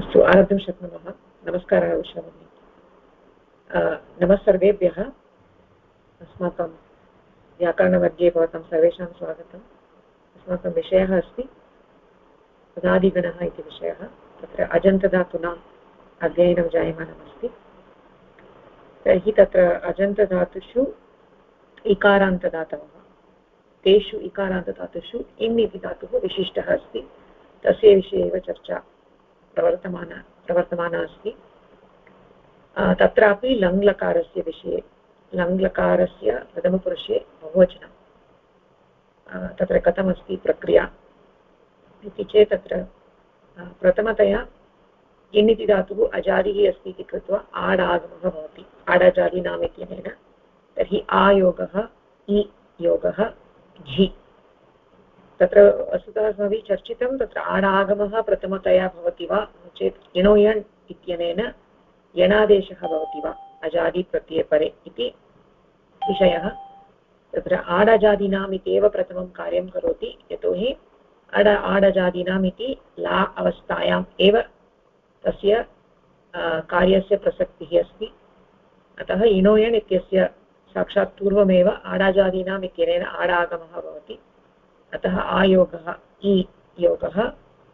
अस्तु आरब्धुं शक्नुमः। नमस्कारः उषा भगिनी। नमः सर्वेभ्यः। अस्माकं व्याकरणमध्ये भवतां सर्वेषां स्वागतम्। अस्माकं विषयः अस्ति पदादिगणः इति विषयः। तत्र अजन्तधातूनाम् अध्ययनं जायमानमस्ति। तर्हि तत्र अजन्तधातुषु इकारान्तदातवः, तेषु इकारान्तदातुषु इन् इति धातुः विशिष्टः अस्ति। तस्य विषये एव चर्चा प्रवर्तमाना अस्ति। तत्रापि लङ्लकारस्य विषये, लङ्लकारस्य प्रथमपुरुषे बहुवचनं तत्र कथमस्ति प्रक्रिया इति चेत् तत्र प्रथमतया इन् इति धातुः अजादिः अस्ति इति कृत्वा आडागमः भवति आडाजादीनाम् इत्यनेन। तर्हि आयोगः इ योगः झि, तत्र वस्तुतः अस्माभिः चर्चितं तत्र आडागमः प्रथमतया भवति वा नो चेत् इणो यण् इत्यनेन यणादेशः भवति वा अजादि प्रत्यये परे इति विषयः। तत्र आडजादीनाम् इत्येव प्रथमं कार्यं करोति, यतोहि आडजादीनाम् इति ला अवस्थायाम् एव तस्य कार्यस्य प्रसक्तिः अस्ति। अतः इणो यण् इत्यस्य साक्षात् पूर्वमेव आडाजादीनाम् इत्यनेन आडागमः भवति। अतः आयोगः इ योगः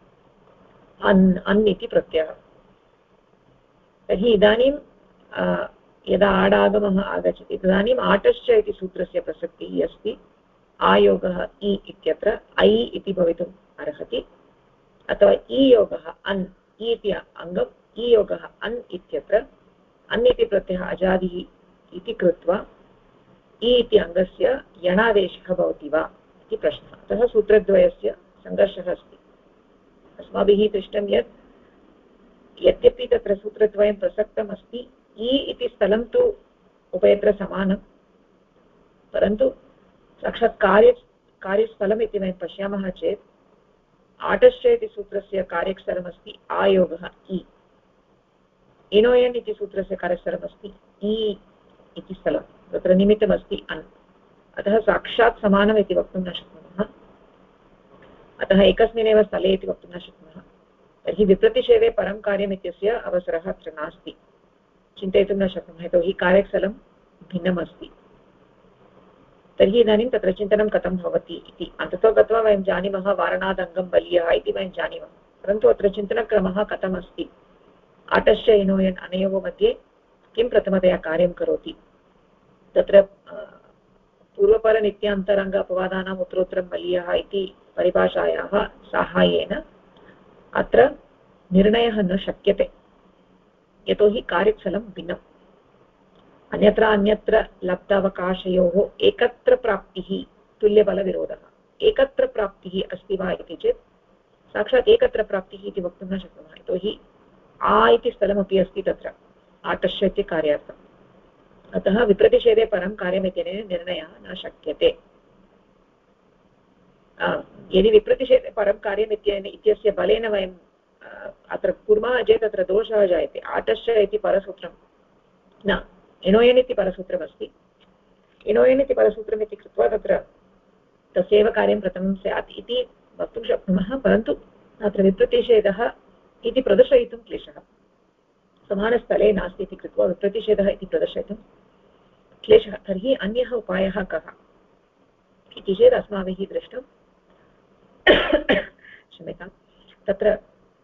अन् इति प्रत्ययः। तर्हि इदानीं यदा आडागमः आगच्छति तदानीम् आटश्च इति सूत्रस्य प्रसक्तिः अस्ति। आयोगः इ इत्यत्र ऐ इति भवितुम् अर्हति, अथवा इ योगः अन्, इ इति अङ्गम्, इ योगः अन् इत्यत्र अन् इति प्रत्ययः अजादिः इति कृत्वा इ इति अङ्गस्य यणादेशः भवति वा इति प्रश्नः। अतः सूत्रद्वयस्य सङ्घर्षः अस्ति। अस्माभिः दृष्टं यत् यद्यपि तत्र सूत्रद्वयं प्रसक्तम् अस्ति, इ इति स्थलं तु उभयत्र समानं, परन्तु साक्षात् कार्यस्थलम् इति वयं पश्यामः चेत् आटश्च इति सूत्रस्य कार्यस्थलमस्ति आयोगः इ, इणो यण् इति सूत्रस्य कार्यस्थलमस्ति इ इति स्थलं, तत्र निमित्तमस्ति अन्। अतः साक्षात् समानम् इति वक्तुं न शक्नुमः, अतः एकस्मिन्नेव स्थले इति वक्तुं न शक्नुमः। तर्हि विप्रतिषेधे परं कार्यम् इत्यस्य अवसरः अत्र नास्ति, चिन्तयितुं न शक्नुमः, यतोहि कार्यस्थलं भिन्नम् अस्ति। तर्हि इदानीं तत्र चिन्तनं कथं भवति इति अन्ततो गत्वा वयं जानीमः वारणादङ्गं बलीयः इति वयं जानीमः, परन्तु अत्र चिन्तनक्रमः कथम् अस्ति, आटश्च इणो यण् अनयोः मध्ये किं प्रथमतया कार्यं करोति। तत्र पूर्वपरनित्यान्तरङ्ग अपवादानाम् उत्तरोत्तरं बलीयः इति परिभाषायाः साहाय्येन अत्र निर्णयः न शक्यते, यतोहि कार्यस्थलं भिन्नम्। अन्यत्र लब्धावकाशयोः एकत्र प्राप्तिः तुल्यबलविरोधः। एकत्र प्राप्तिः अस्ति वा इति चेत् साक्षात् एकत्र प्राप्तिः इति वक्तुं न शक्नुमः, यतोहि आ इति स्थलमपि अस्ति तत्र आटश्च इति कार्यार्थम्। अतः विप्रतिषेधे परं कार्यमित्यनेन निर्णयः न शक्यते। यदि विप्रतिषेधे परं कार्यम् इत्यस्य बलेन वयं अत्र कुर्मः चेत् तत्र दोषः जायते। आटश्च इति परसूत्रं न, इणो यण् इति परसूत्रमस्ति। इणो यण् इति परसूत्रम् इति कृत्वा तत्र तस्यैव कार्यं प्रथमं स्यात् इति वक्तुं शक्नुमः, परन्तु अत्र विप्रतिषेधः इति प्रदर्शयितुं क्लेशः, समानस्थले नास्ति इति कृत्वा विप्रतिषेधः इति प्रदर्शयितुं क्लेशः। तर्हि अन्यः उपायः कः इति चेत् अस्माभिः दृष्टं क्षम्यतां, तत्र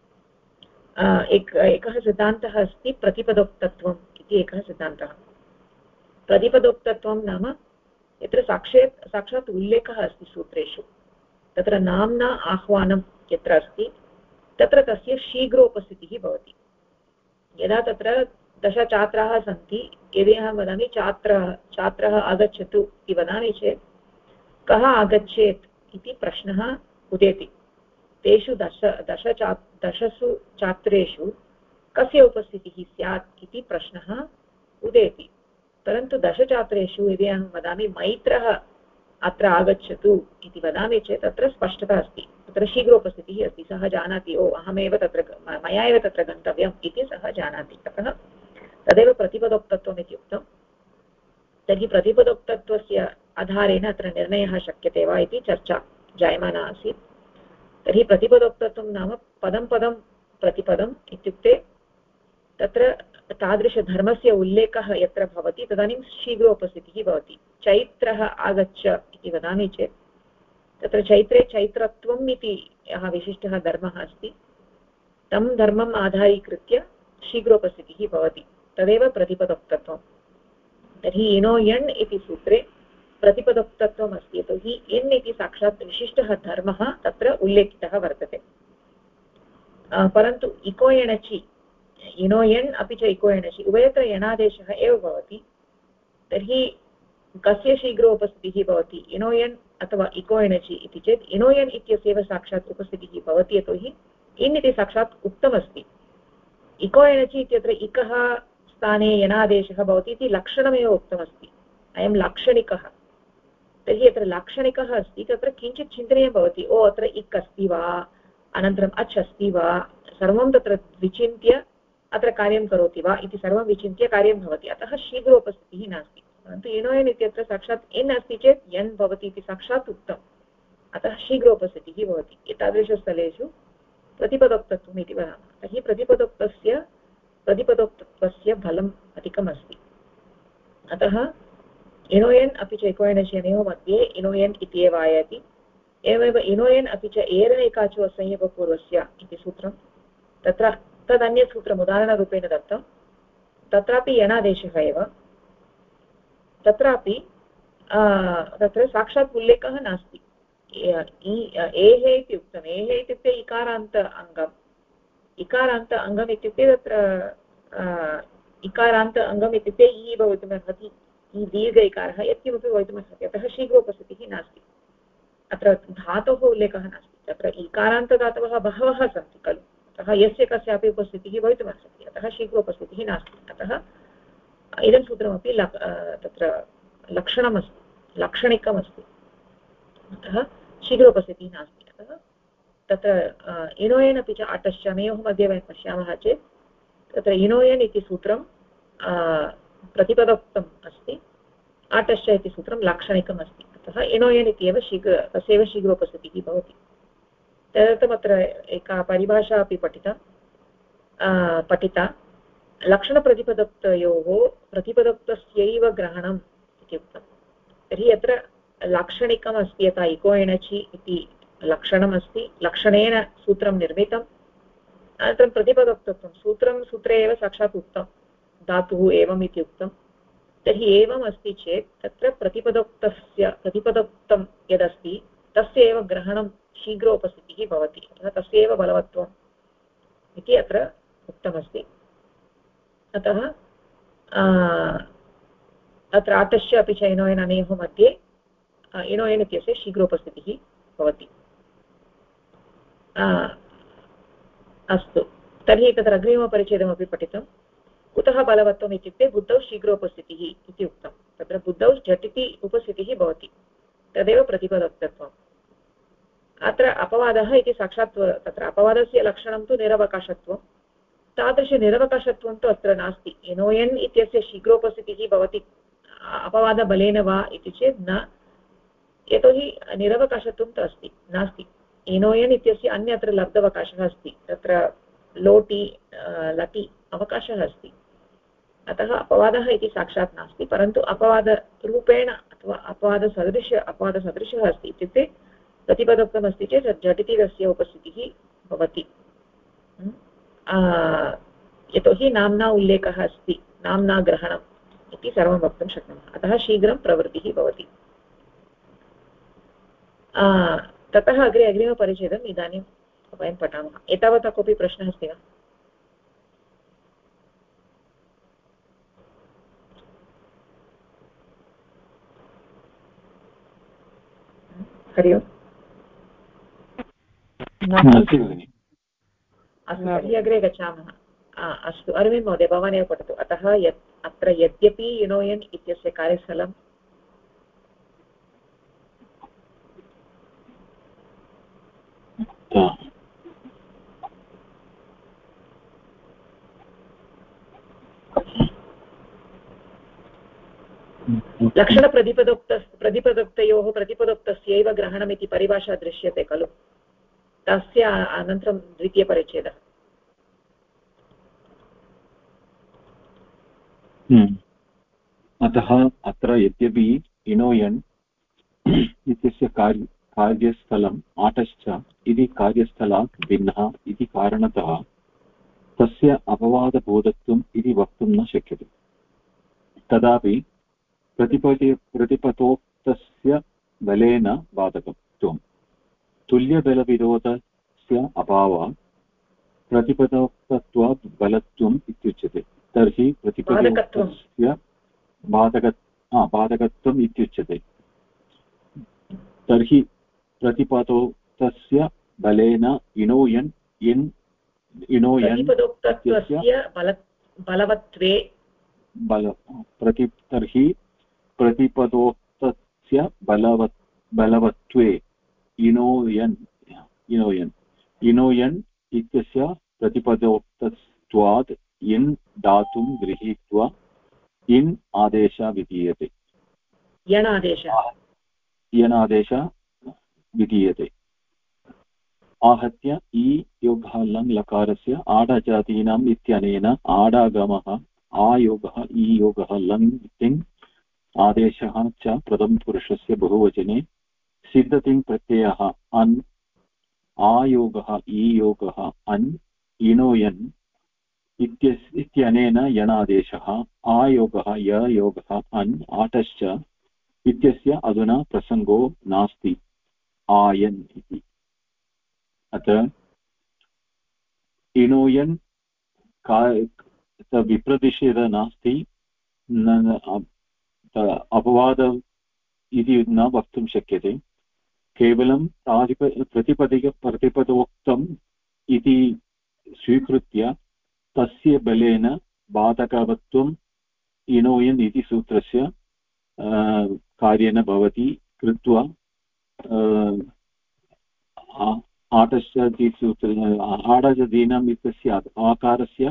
एकः सिद्धान्तः अस्ति प्रतिपदोक्तत्वम् इति एकः सिद्धान्तः। प्रतिपदोक्तत्वं नाम यत्र साक्षात् उल्लेखः अस्ति सूत्रेषु, तत्र नाम्ना आह्वानं यत्र अस्ति तत्र तस्य शीघ्रोपस्थितिः भवति। यदा तत्र 10 छात्राः सन्ति, यदि अहं वदामि छात्रः आगच्छतु इति वदामि चेत् कः आगच्छेत् इति प्रश्नः उदेति। तेषु 10 छात्रेषु कस्य उपस्थितिः स्यात् इति प्रश्नः उदेति। परन्तु 10 छात्रेषु यदि अहं वदामि मैत्रः अत्र आगच्छतु इति वदामि चेत् तत्र स्पष्टता अस्ति, तत्र शीघ्रोपस्थितिः अस्ति, सः जानाति ओ अहमेव तत्र मया एव तत्र गन्तव्यम् इति सः जानाति। अतः तदेव प्रतिपदोक्तत्वम् इति उक्तं। तर्हि प्रतिपदोक्तत्वस्य आधारेण अत्र निर्णयः शक्यते वा इति चर्चा जायमाना आसीत्। तर्हि प्रतिपदोक्तत्वं नाम पदं पदं प्रतिपदम् इत्युक्ते तत्र तादृशधर्मस्य उल्लेखः यत्र भवति तदानीं शीघ्रोपस्थितिः भवति। चैत्रः आगच्छ इति वदामि चेत् तत्र चैत्रे चैत्रत्वम् इति यः विशिष्टः धर्मः अस्ति तं धर्मम् आधारीकृत्य शीघ्रोपस्थितिः भवति, तदेव प्रतिपदोक्तत्वं। तर्हि इनो यण् इति सूत्रे प्रतिपदोक्तत्वम् अस्ति, यतोहि इन् इति साक्षात् विशिष्टः धर्मः तत्र उल्लेखितः वर्तते। परन्तु इको एणचि इनो यण् अपि च इको एणचि उभयत्र यणादेशः एव भवति। तर्हि कस्य शीघ्रोपस्थितिः भवति, इनो यण् अथवा इको एणचि इति चेत् इनो यण् इत्यस्यैव साक्षात् उपस्थितिः भवति, यतोहि इन् इति साक्षात् उक्तमस्ति। इको एणचि इत्यत्र इकः स्थाने यणादेशः भवति इति लक्षणमेव उक्तमस्ति, अयं लाक्षणिकः। तर्हि यत्र लाक्षणिकः अस्ति तत्र किञ्चित् चिन्तनीयं भवति, ओ अत्र इक् अस्ति वा, अनन्तरम् अच् अस्ति वा, सर्वं तत्र विचिन्त्य अत्र कार्यं करोति वा इति सर्वं विचिन्त्य कार्यं भवति। अतः शीघ्रोपस्थितिः नास्ति। परन्तु इनो यन् इत्यत्र साक्षात् इन् अस्ति चेत् यन् भवति इति साक्षात् उक्तम्, अतः शीघ्रोपस्थितिः भवति। एतादृशस्थलेषु प्रतिपदोक्तत्वम् इति वदामः। तर्हि प्रतिपदोक्तत्वस्य बलम् अधिकम् अस्ति। अतः इनो यन् अपि च इको एणचयोः मध्ये इनो यन् इत्येव आयाति। एवमेव इनो यन् अपि च एरन् एकाचो असंयोगपूर्वस्य इति सूत्रं, तत्र तदन्यत् सूत्रम् उदाहरणरूपेण दत्तं, तत्रापि यणादेशः एव। तत्रापि तत्र साक्षात् उल्लेखः नास्ति। एः इति उक्तम्, एः इत्युक्ते इकारान्त अङ्गम्। इकारान्त अङ्गम् इत्युक्ते तत्र इकारान्त अङ्गम् इत्युक्ते इ भवितुमर्हति, इ दीर्घ इकारः यत्किमपि भवितुमर्हति। अतः शीघ्रोपस्थितिः नास्ति। अत्र धातोः उल्लेखः नास्ति। तत्र इकारान्तदातवः बहवः सन्ति खलु, अतः यस्य कस्यापि उपस्थितिः भवितुमर्हति, अतः शीघ्रोपस्थितिः नास्ति। अतः इदं सूत्रमपि तत्र लक्षणमस्ति, लाक्षणिकमस्ति, अतः शीघ्रोपस्थितिः नास्ति। अतः तत्र इनो यन् अपि च आटश्च अनयोः मध्ये वयं पश्यामः चेत् तत्र इनो यन् इति सूत्रं प्रतिपदोक्तम् अस्ति, आटश्च इति सूत्रं लाक्षणिकम् अस्ति। अतः इनो यन् इत्येव तस्यैव शीघ्रोपस्थितिः भवति। तदर्थम् अत्र एका परिभाषा अपि पठिता, लक्षणप्रतिपदोक्तयोः प्रतिपदोक्तस्यैव ग्रहणम् इति उक्तं। तर्हि अत्र लाक्षणिकम् अस्ति, यथा इको एणचि इति लक्षणमस्ति, लक्षणेन सूत्रं निर्मितम्। अनन्तरं प्रतिपदोक्तत्वं, सूत्रे एव साक्षात् उक्तं, धातुः एवम् इति उक्तं। तर्हि एवम् अस्ति चेत् तत्र प्रतिपदोक्तं यदस्ति तस्य एव ग्रहणं शीघ्रोपस्थितिः भवति, अतः तस्य एव बलवत्वम् इति अत्र उक्तमस्ति। अतः अत्र आटश्च अपि च इनो यन् अनयोः मध्ये इनो यन् इत्यस्य शीघ्रोपस्थितिः भवति। अस्तु, तर्हि तत्र अग्रिमपरिच्छेदमपि पठितम्। कुतः बलवत्वम् इत्युक्ते बुद्धौ शीघ्रोपस्थितिः इति उक्तं। तत्र बुद्धौ झटिति उपस्थितिः भवति, तदेव प्रतिपदोक्तत्वम्। अत्र अपवादः इति साक्षात् तत्र अपवादस्य लक्षणं तु निरवकाशत्वं। तादृशनिरवकाशत्वं तु अत्र नास्ति। इनो यन् इत्यस्य शीघ्रोपस्थितिः भवति अपवादबलेन वा इति चेत् न, यतोहि निरवकाशत्वं तु अस्ति नास्ति। इनो यन् इत्यस्य अन्यत्र लब्धवकाशः अस्ति, तत्र लोटि लटि अवकाशः अस्ति। अतः अपवादः इति साक्षात् नास्ति, परन्तु अपवादरूपेण अथवा अपवादसदृशः अस्ति। इत्युक्ते प्रतिपदोक्तमस्ति चेत् झटिति तस्य उपस्थितिः भवति, यतोहि नाम्ना उल्लेखः अस्ति, नाम्ना ग्रहणम् इति सर्वं वक्तुं शक्नुमः। अतः शीघ्रं प्रवृत्तिः भवति। ततः अग्रे अग्रिमपरिच्छेदम् इदानीं वयं पठामः। एतावता कोऽपि प्रश्नः अस्ति वा? हरि ओम्। अस्तु, तर्हि अग्रे गच्छामः। अस्तु, अरविन्द महोदय, भवान् एव पठतु। अतः अत्र यद्यपि इनो यन् इत्यस्य कार्यस्थलं प्रतिपदोक्तयोः प्रतिपदोक्तस्यैव ग्रहणमिति परिभाषा दृश्यते खलु, तस्य अनन्तरं द्वितीयपरिच्छेदः। अतः अत्र यद्यपि इनोयन् इत्यस्य कार्यस्थलम् आटश्च इति कार्यस्थलात् भिन्नः इति कारणतः तस्य अपवादबोधत्वम् इति वक्तुं न शक्यते। तदापि प्रतिपतोक्तस्य बलेन बाधकत्वं तुल्यबलविरोधस्य अभावात् प्रतिपतोक्तत्वात् बलत्वम् इत्युच्यते। तर्हि प्रतिपतोक्तस्य बाधकत्वम् इत्युच्यते। तर्हि प्रतिपतोक्तस्य बलेन इनोयन् बलवत्वे तर्हि प्रतिपदोक्तस्य बलवत्वे इनोयन् इत्यस्य प्रतिपदोक्तत्वात् इन् धातुं गृहीत्वा इन् आदेशः विधीयते। यणादेशः विधीयते। आहत्य इ योगः लङ् लकारस्य आडजातीनाम् इत्यनेन आडागमः आयोगः इ योगः लङ् तिङ् आदेशः च प्रथमपुरुषस्य बहुवचने सिद्धतिङ् प्रत्ययः अन् आयोगः इ योगः अन् इनोयन् इत्यनेन यणादेशः आयोगः य योगः अन् आटश्च इत्यस्य अधुना प्रसङ्गो नास्ति आयन् इति। अत्र इनोयन् विप्रतिषेध नास्ति, अपवाद इति न वक्तुं शक्यते। केवलं प्रतिपदोक्तम् इति स्वीकृत्य तस्य बलेन बाधकत्वम् इनोयन् इति सूत्रस्य कार्येण भवति कृत्वा आडजदीनम् इत्यस्य आकारस्य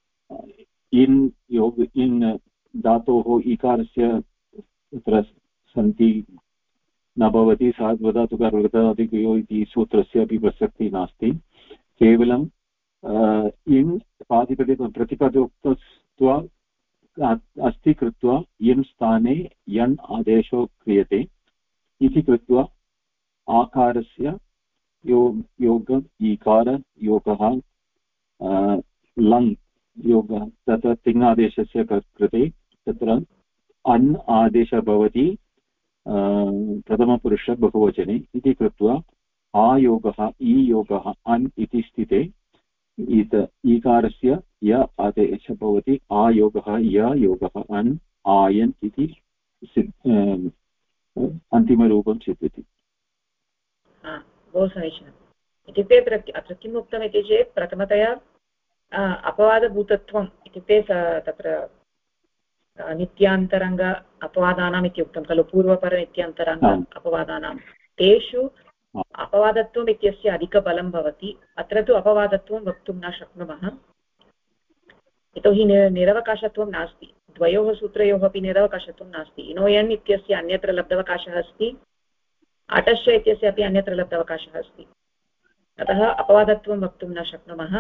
इन् धातोः इकारस्य तत्र सन्ति न भवति। सार्वधातुकर्वधातुकयो इति सूत्रस्य अपि प्रसक्तिः नास्ति। केवलं इन् प्रतिपदोक्तत्वा अस्ति कृत्वा इन् स्थाने यण् आदेशो क्रियते इति कृत्वा आकारस्य योग ईकार योगः लङ् योगः तत्र तिङ्गादेशस्य कृते तत्र अन् आदेशः भवति प्रथमपुरुष बहुवचने इति कृत्वा आयोगः इ योगः अन् इति स्थिते ईकारस्य य आदेशः भवति आयोगः य योगः अन् आयन् इति अन्तिमरूपं सिद्ध्यति। बहु समीचीनम्। इत्युक्ते अत्र किम् उक्तम् इति चेत् प्रथमतया अपवादभूतत्वम् इत्युक्ते तत्र नित्यान्तरङ्ग अपवादानाम् इति उक्तं खलु, पूर्वपर नित्यान्तरङ्ग अपवादानां तेषु अपवादत्वम् इत्यस्य अधिकबलं भवति। अत्र तु अपवादत्वं वक्तुं न शक्नुमः, यतोहि निरवकाशत्वं नास्ति। द्वयोः सूत्रयोः अपि निरवकाशत्वं नास्ति। इनोयन् इत्यस्य अन्यत्र लब्धवकाशः अस्ति, आटश्च इत्यस्य अपि अन्यत्र लब्धवकाशः अस्ति। अतः अपवादत्वं वक्तुं न शक्नुमः।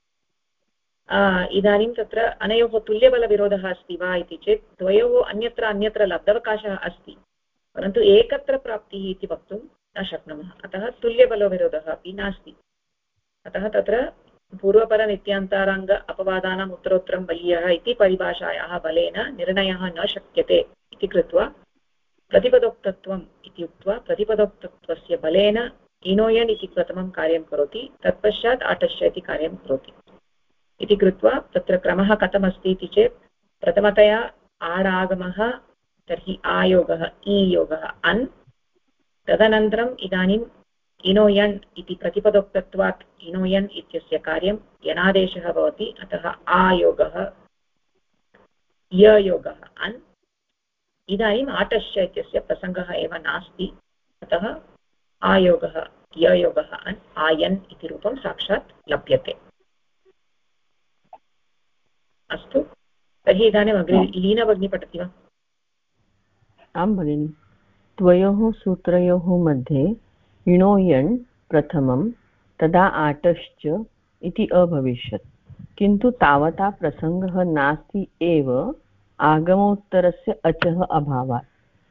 इदानीं तत्र अनयोः तुल्यबलविरोधः अस्ति वा इति चेत् द्वयोः अन्यत्र लब्धवकाशः अस्ति, परन्तु एकत्र प्राप्तिः इति वक्तुं न शक्नुमः। अतः तुल्यबलविरोधः अपि नास्ति। अतः तत्र पूर्वपरनित्यान्ताराङ्ग अपवादानाम् उत्तरोत्तरं बलीयः इति परिभाषायाः बलेन निर्णयः न शक्यते इति कृत्वा प्रतिपदोक्तत्वम् इति उक्त्वा प्रतिपदोक्तत्वस्य बलेन इनोयन् इति प्रथमं कार्यं करोति, तत्पश्चात् आटश्च इति कार्यं करोति इति कृत्वा तत्र क्रमः कथमस्ति इति चेत् प्रथमतया आडागमः, तर्हि आयोगः इ योगः अन्, तदनन्तरम् इदानीम् इनोयन् इति प्रतिपदोक्तत्वात् इनोयन् इत्यस्य कार्यं यणादेशः भवति। अतः आयोगः य योगः अन्। इदानीम् आटश्च इत्यस्य प्रसङ्गः एव नास्ति, अतः आयोगः य योगः अन् आयन् इति रूपं साक्षात् लभ्यते। अस्तु, तर्हि इदानीम् अग्रे लीना भगिनी पठति वा? आं भगिनि। द्वयोः सूत्रयोः मध्ये इणोयण् प्रथमं तदा आटश्च इति अभविष्यत्, किन्तु तावता प्रसङ्गः नास्ति एव आगमोत्तरस्य अचः अभावात्।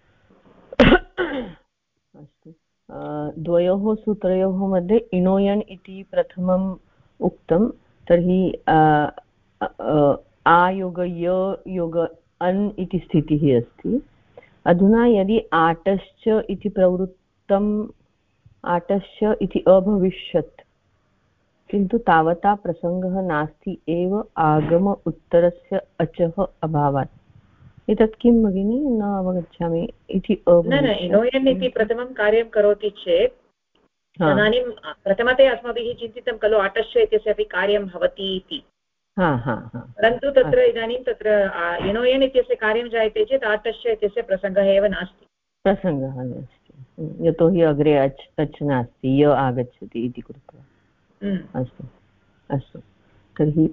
अस्तु, द्वयोः सूत्रयोः मध्ये इणोयण् इति प्रथमम् उक्तं, तर्हि आयोग य योग अन् इति स्थितिः अस्ति। अधुना यदि आटश्च इति प्रवृत्तम् आटश्च इति अभविष्यत्, किन्तु तावता प्रसङ्गः नास्ति एव आगम उत्तरस्य अचः अभावात्। एतत् किं भगिनि न अवगच्छामि इति इणोयन् इति प्रथमं कार्यं करोति चेत् तदानीं प्रथमतया अस्माभिः चिन्तितं खलु आटश्च इत्यस्य अपि कार्यं भवति इति। परन्तु तत्र इदानीं तत्र इणोयन् इत्यस्य कार्यं जायते चेत् आटश्च इत्यस्य प्रसङ्गः एव नास्ति। यतोहि अग्रे अच् नास्ति, य आगच्छति इति कृत्वा। अस्तु अस्तु, तर्हि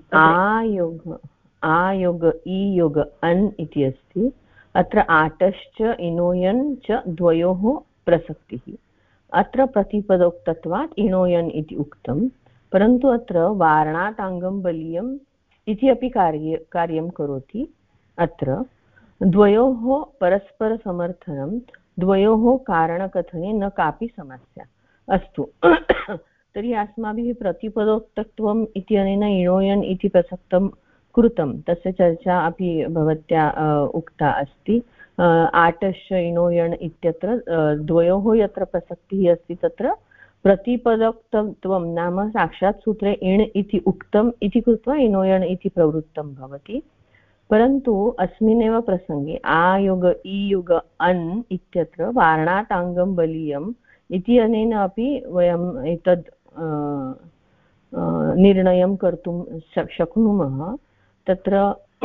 आयोग ईयोग अन् इति अस्ति। अत्र आटश्च इणोयन् च द्वयोः प्रसक्तिः। अत्र प्रतिपदोक्तत्वात् इणोयन् इति उक्तं, परन्तु अत्र वारणात् आङ्गं बलीयम् इति अपि कार्यं करोति। अत्र द्वयोः परस्परसमर्थनं, द्वयोः कारणकथने न कापि समस्या। अस्तु, तर्हि अस्माभिः प्रतिपदोक्तत्वम् इत्यनेन इणोयन् इति प्रसक्तं कृतं, तस्य चर्चा अपि भवत्या उक्ता अस्ति। आटश्च इणोयन् इत्यत्र द्वयोः यत्र प्रसक्तिः अस्ति तत्र प्रतिपदोक्तत्वं नाम साक्षात् सूत्रे इण् इति उक्तम् इति कृत्वा इणोयन् इति प्रवृत्तं भवति। परन्तु अस्मिन्नेव प्रसङ्गे आयोग ईयोग अन् इत्यत्र वारणात् आङ्गं बलीयम् इति अनेन अपि वयम् एतद् निर्णयं कर्तुं शक्नुमः। तत्र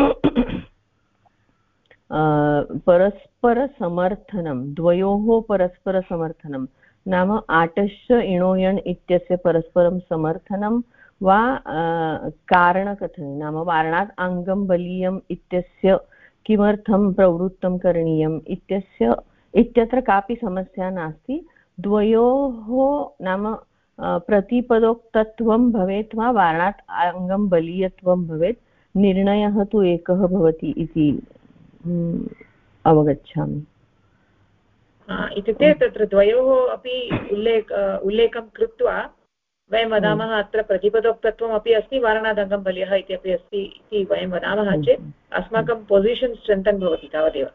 परस्परसमर्थनं, द्वयोः परस्परसमर्थनं नाम आटश्च इणोयन् इत्यस्य परस्परं समर्थनं वा कारणकथने नाम वारणात् आङ्गं बलीयम् इत्यस्य किमर्थं प्रवृत्तं करणीयम् इत्यत्र कापि समस्या नास्ति। द्वयोः नाम प्रतिपदोक्तत्वं भवेत् वा वारणात् आङ्गं बलीयत्वं भवेत्, निर्णयः तु एकः भवति इति अवगच्छामि। इत्युक्ते तत्र द्वयोः अपि उल्लेखं कृत्वा वयं वदामः अत्र प्रतिपदोक्तत्वम् अपि अस्ति, वारणादङ्गं बल्यः इत्यपि अस्ति इति वयं वदामः चेत् अस्माकं पोसिशन् स्ट्रेन्थन् भवति तावदेव।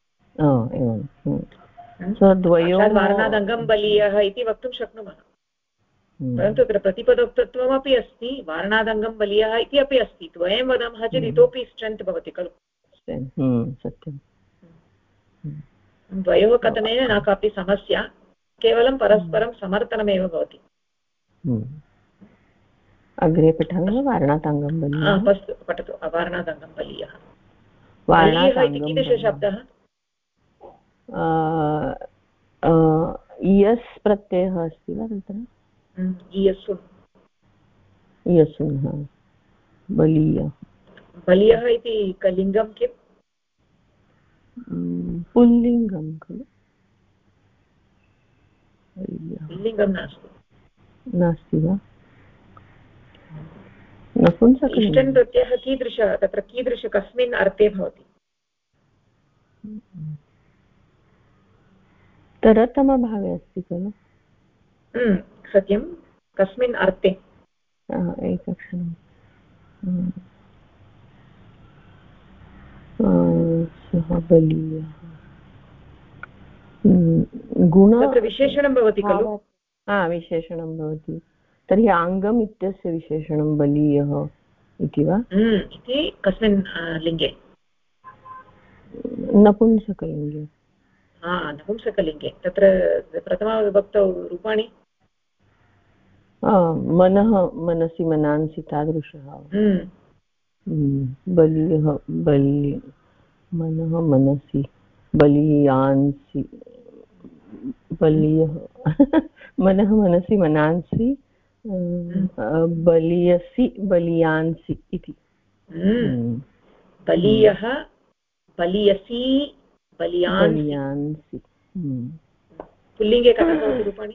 वारणादङ्गं बलीयः इति वक्तुं शक्नुमः, परन्तु तत्र प्रतिपदोक्तत्वमपि अस्ति, वारणादङ्गं बलीयः इति अपि अस्ति। द्वयं वदामः चेत् इतोपि स्ट्रेन्त् भवति खलु। सत्यं, द्वयोः कथनेन न कापि समस्या, केवलं परस्परं समर्थनमेव भवति। अग्रे पठामि वा? वारणादङ्गं बलीयः। अस्तु, पठतु। वारणादङ्गं बलीयः। बलीयः इति कीदृशशब्दः? इयस् प्रत्ययः अस्ति वा तत्र? इयसुन् बलीय। बलीयः इति लिङ्गं किम्? पुल्लिङ्गं खलु? लिङ्गं नास्ति वा? नपुंसकलिङ्गं। प्रत्ययः कीदृश, तत्र कीदृश, कस्मिन् अर्थे भवति? तरतमभावे अस्ति खलु? सत्यं, कस्मिन् अर्थे? एकक्षणं, सः बलीयः गुण, तत्र विशेषणं भवति खलु? विशेषणं भवति। तर्हि आङ्गम् इत्यस्य विशेषणं बलीयः इति वा? इति कस्मिन् लिङ्गे? नपुंसकलिङ्गे। नपुंसकलिङ्गे। तत्र प्रथमाविभक्तौ रूपाणि? मनः, मनसि, मनांसि, तादृशः। बलीयः, मनः, मनसि, बलीयांसि, बलीयः मनः, मनसि, मनांसि, बलीयसि, बलीयांसि इति। बलीयः, बलीयसि, बलीयांसि। पुल्लिङ्गे कथं भवति रूपाणि?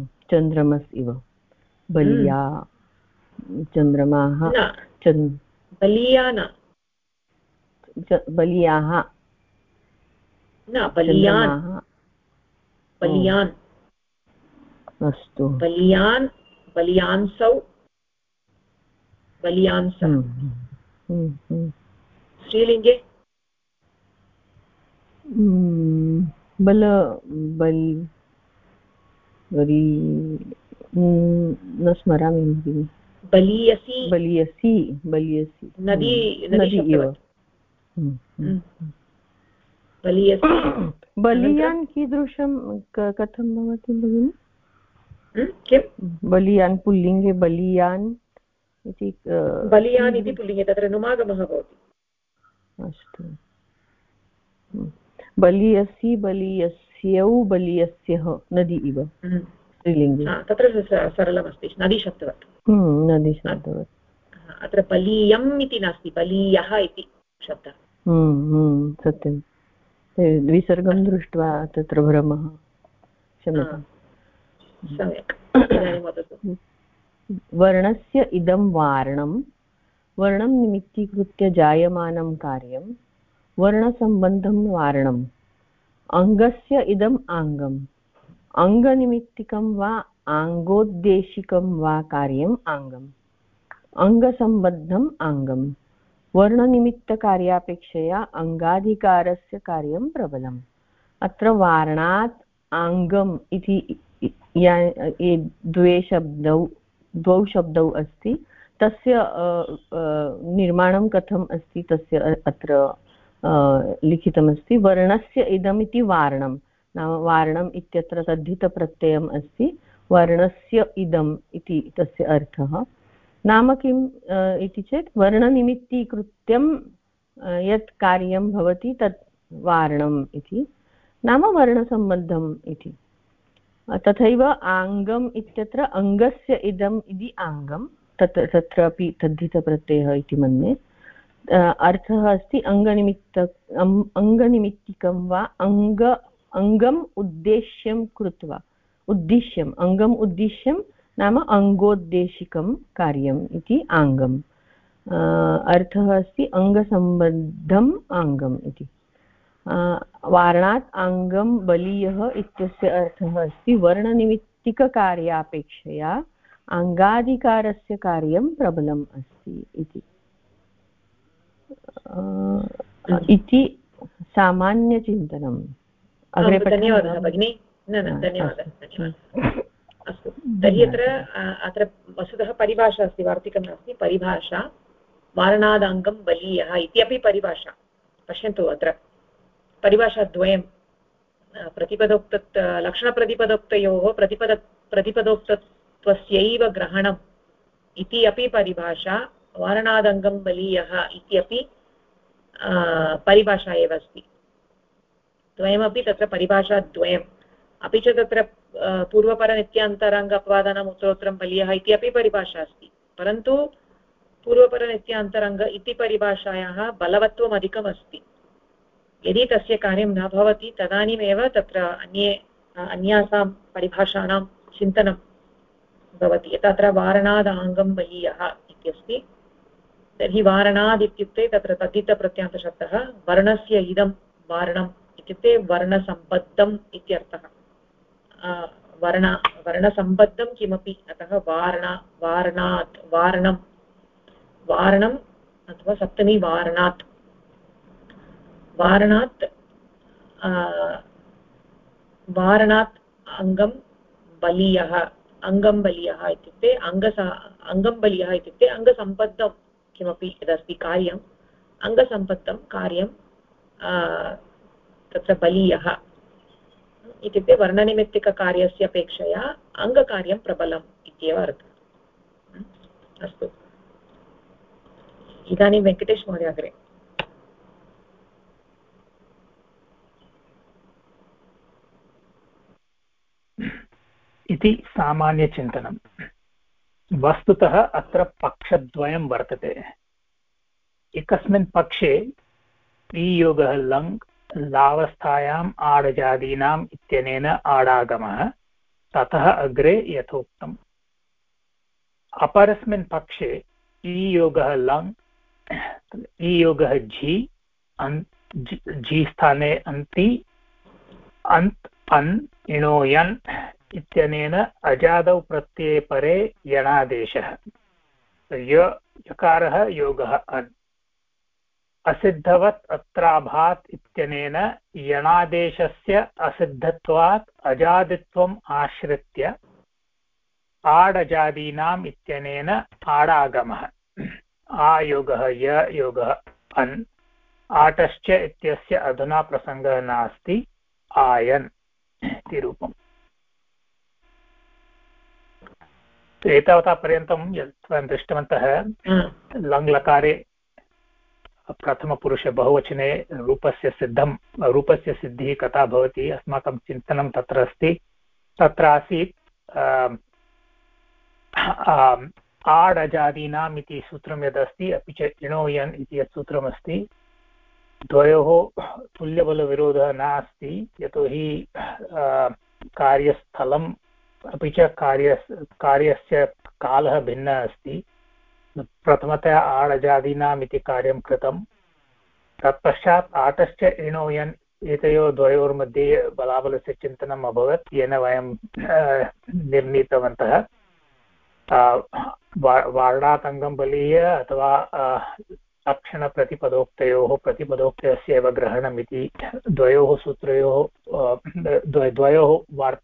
चन्द्रमस् इव, बलीया, चन्द्रमाः, बलीयान बलीयाः न बलीयान् बलीयान् अस्तु बलीयान् बलीयांसौ बलीयांसः स्त्रीलिङ्गे बल बलि न स्मरामि भगिनि बलीयसी बलीयसी बलीयसी नदी नदी इव बलीयसी बलीयान् कीदृशं कथं भवति भगिनि किं बलीयान् पुल्लिङ्गे बलीयान् इति बलीयान् इति पुल्लिङ्गे तत्र नुमागमः भवति अस्तु बलीयसी बलीयस्यौ बलीयस्यः नदी इव स्त्रीलिङ्गे तत्र सरलमस्ति नदीशब्दवत् नदीशब्दवत् अत्र बलीयम् इति नास्ति बलीयः इति शब्दः सत्यं विसर्गं दृष्ट्वा तत्र भ्रमः क्षम्यताम् सम्यक् इदानीं वदतु वर्णस्य इदं वार्णं वर्णं निमित्तीकृत्य जायमानं कार्यं वर्णसम्बन्धं वार्णम् अङ्गस्य इदम् आङ्गम् अङ्गनिमित्तिकं वा आङ्गोद्देशिकं वा कार्यम् आङ्गम् अङ्गसम्बद्धम् आङ्गम् वर्णनिमित्तकार्यापेक्षया अङ्गाधिकारस्य कार्यं प्रबलम् अत्र वार्णात् आङ्गम् इति द्वौ शब्दौ अस्ति तस्य निर्माणं कथम् अस्ति तस्य अत्र लिखितमस्ति वर्णस्य इदमिति वार्णं नाम वार्णम् इत्यत्र तद्धितप्रत्ययम् अस्ति वर्णस्य इदम् इति तस्य अर्थः नाम किम् इति चेत् वर्णनिमित्तीकृत्यं यत् कार्यं भवति तत् वार्णम् इति नाम वर्णसम्बद्धम् इति तथैव आङ्गम् इत्यत्र अङ्गस्य इदम् इति आङ्गं तत्रापि तद्धितप्रत्ययः इति मन्ये अर्थः अस्ति अङ्गनिमित्तिकं वा अङ्गम् उद्देश्यं कृत्वा उद्दिश्यम् अङ्गम् उद्दिश्यं नाम अङ्गोद्देशिकं कार्यम् इति आङ्गम् अर्थः अस्ति अङ्गसम्बद्धम् आङ्गम् इति वार्णात् आङ्गं बलीयः इत्यस्य अर्थः अस्ति वर्णनिमित्तिककार्यापेक्षया अङ्गाधिकारस्य कार्यं प्रबलम् अस्ति इति सामान्यचिन्तनम् अग्रे धन्यवादः भगिनी धन्यवादः अस्तु तर्हि अत्र वस्तुतः परिभाषा अस्ति वार्तिकं नास्ति परिभाषा वारणादाङ्गं बलीयः इत्यपि परिभाषा पश्यन्तु अत्र परिभाषाद्वयं लक्षणप्रतिपदोक्तयोः प्रतिपदोक्तत्वस्यैव ग्रहणम् इति अपि परिभाषा वारणादङ्गं बलीयः इत्यपि परिभाषा एव अस्ति द्वयमपि तत्र परिभाषाद्वयम् अपि च तत्र पूर्वपरनित्यान्तरङ्गपवादानाम् उत्तरोत्तरं बलीयः इत्यपि परिभाषा अस्ति परन्तु पूर्वपरनित्यान्तरङ्ग इति परिभाषायाः बलवत्वम् अधिकम् अस्ति यदि तस्य कार्यं न भवति तदानीमेव तत्र अन्यासां परिभाषाणां चिन्तनं भवति यथा अत्र वारणादाङ्गं बलीयः इत्यस्ति तर्हि वारणाद् इत्युक्ते तत्र तद्धितप्रत्ययान्तशब्दः वर्णस्य इदं वारणम् इत्युक्ते वर्णसम्बद्धम् इत्यर्थः वर्णसम्बद्धं किमपि अतः वारणात् वारणम् अथवा सप्तमी वारणात् अङ्गं बलीयः इत्युक्ते अङ्गं बलीयः इत्युक्ते अङ्गसम्बद्धं किमपि यदस्ति कार्यम् अङ्गसम्बद्धं कार्यं तत्र बलीयः इत्युक्ते वर्णनिमित्तिककार्यस्य अपेक्षया अङ्गकार्यं प्रबलम् इत्येव अर्थः अस्तु इदानीं वेङ्कटेश महोदय अग्रे इति सामान्यचिन्तनं वस्तुतः अत्र पक्षद्वयं वर्तते एकस्मिन् पक्षे ईयोगः लङ् लावस्थायाम् आडजादीनाम् इत्यनेन आडागमः ततः अग्रे यथोक्तम् अपरस्मिन् पक्षे ईयोगः लङ् ईयोगः झि झि स्थाने अन्ति अन्त् अन् इणो यन् इत्यनेन अजादौ प्रत्यये परे यणादेशः यकारः योगः अन् असिद्धवत् अत्राभात् इत्यनेन यणादेशस्य असिद्धत्वात् अजादित्वम् आश्रित्य आडजादीनाम् इत्यनेन आडागमः आयोगः योगः अन् आटश्च इत्यस्य अधुना प्रसङ्गः नास्ति आयन् इति रूपम्। एतावता पर्यन्तं यत् वयं दृष्टवन्तः लङ्लकारे प्रथमपुरुषे बहुवचने रूपस्य सिद्धिः कथा भवति अस्माकं चिन्तनं तत्र अस्ति। तत्र आसीत् आडजादीनाम् इति सूत्रं यदस्ति अपि च इणो यन् इति यत् सूत्रमस्ति द्वयोः तुल्यबलविरोधः नास्ति यतोहि कार्यस्थलम् अपि च कार्यस्य कालः भिन्नः अस्ति। प्रथमतया आडजादीनाम् इति कार्यं कृतं तत्पश्चात् आटश्च इणो यन् एतयोः द्वयोर्मध्ये बलाबलस्य चिन्तनम् अभवत् येन वयं निर्णीतवन्तः वार्णातङ्गं बलीय अथवा लक्षणप्रतिपदोक्तयोः प्रतिपदोक्तयस्य एव ग्रहणम् इति द्वयोः सूत्रयोः द्वयोः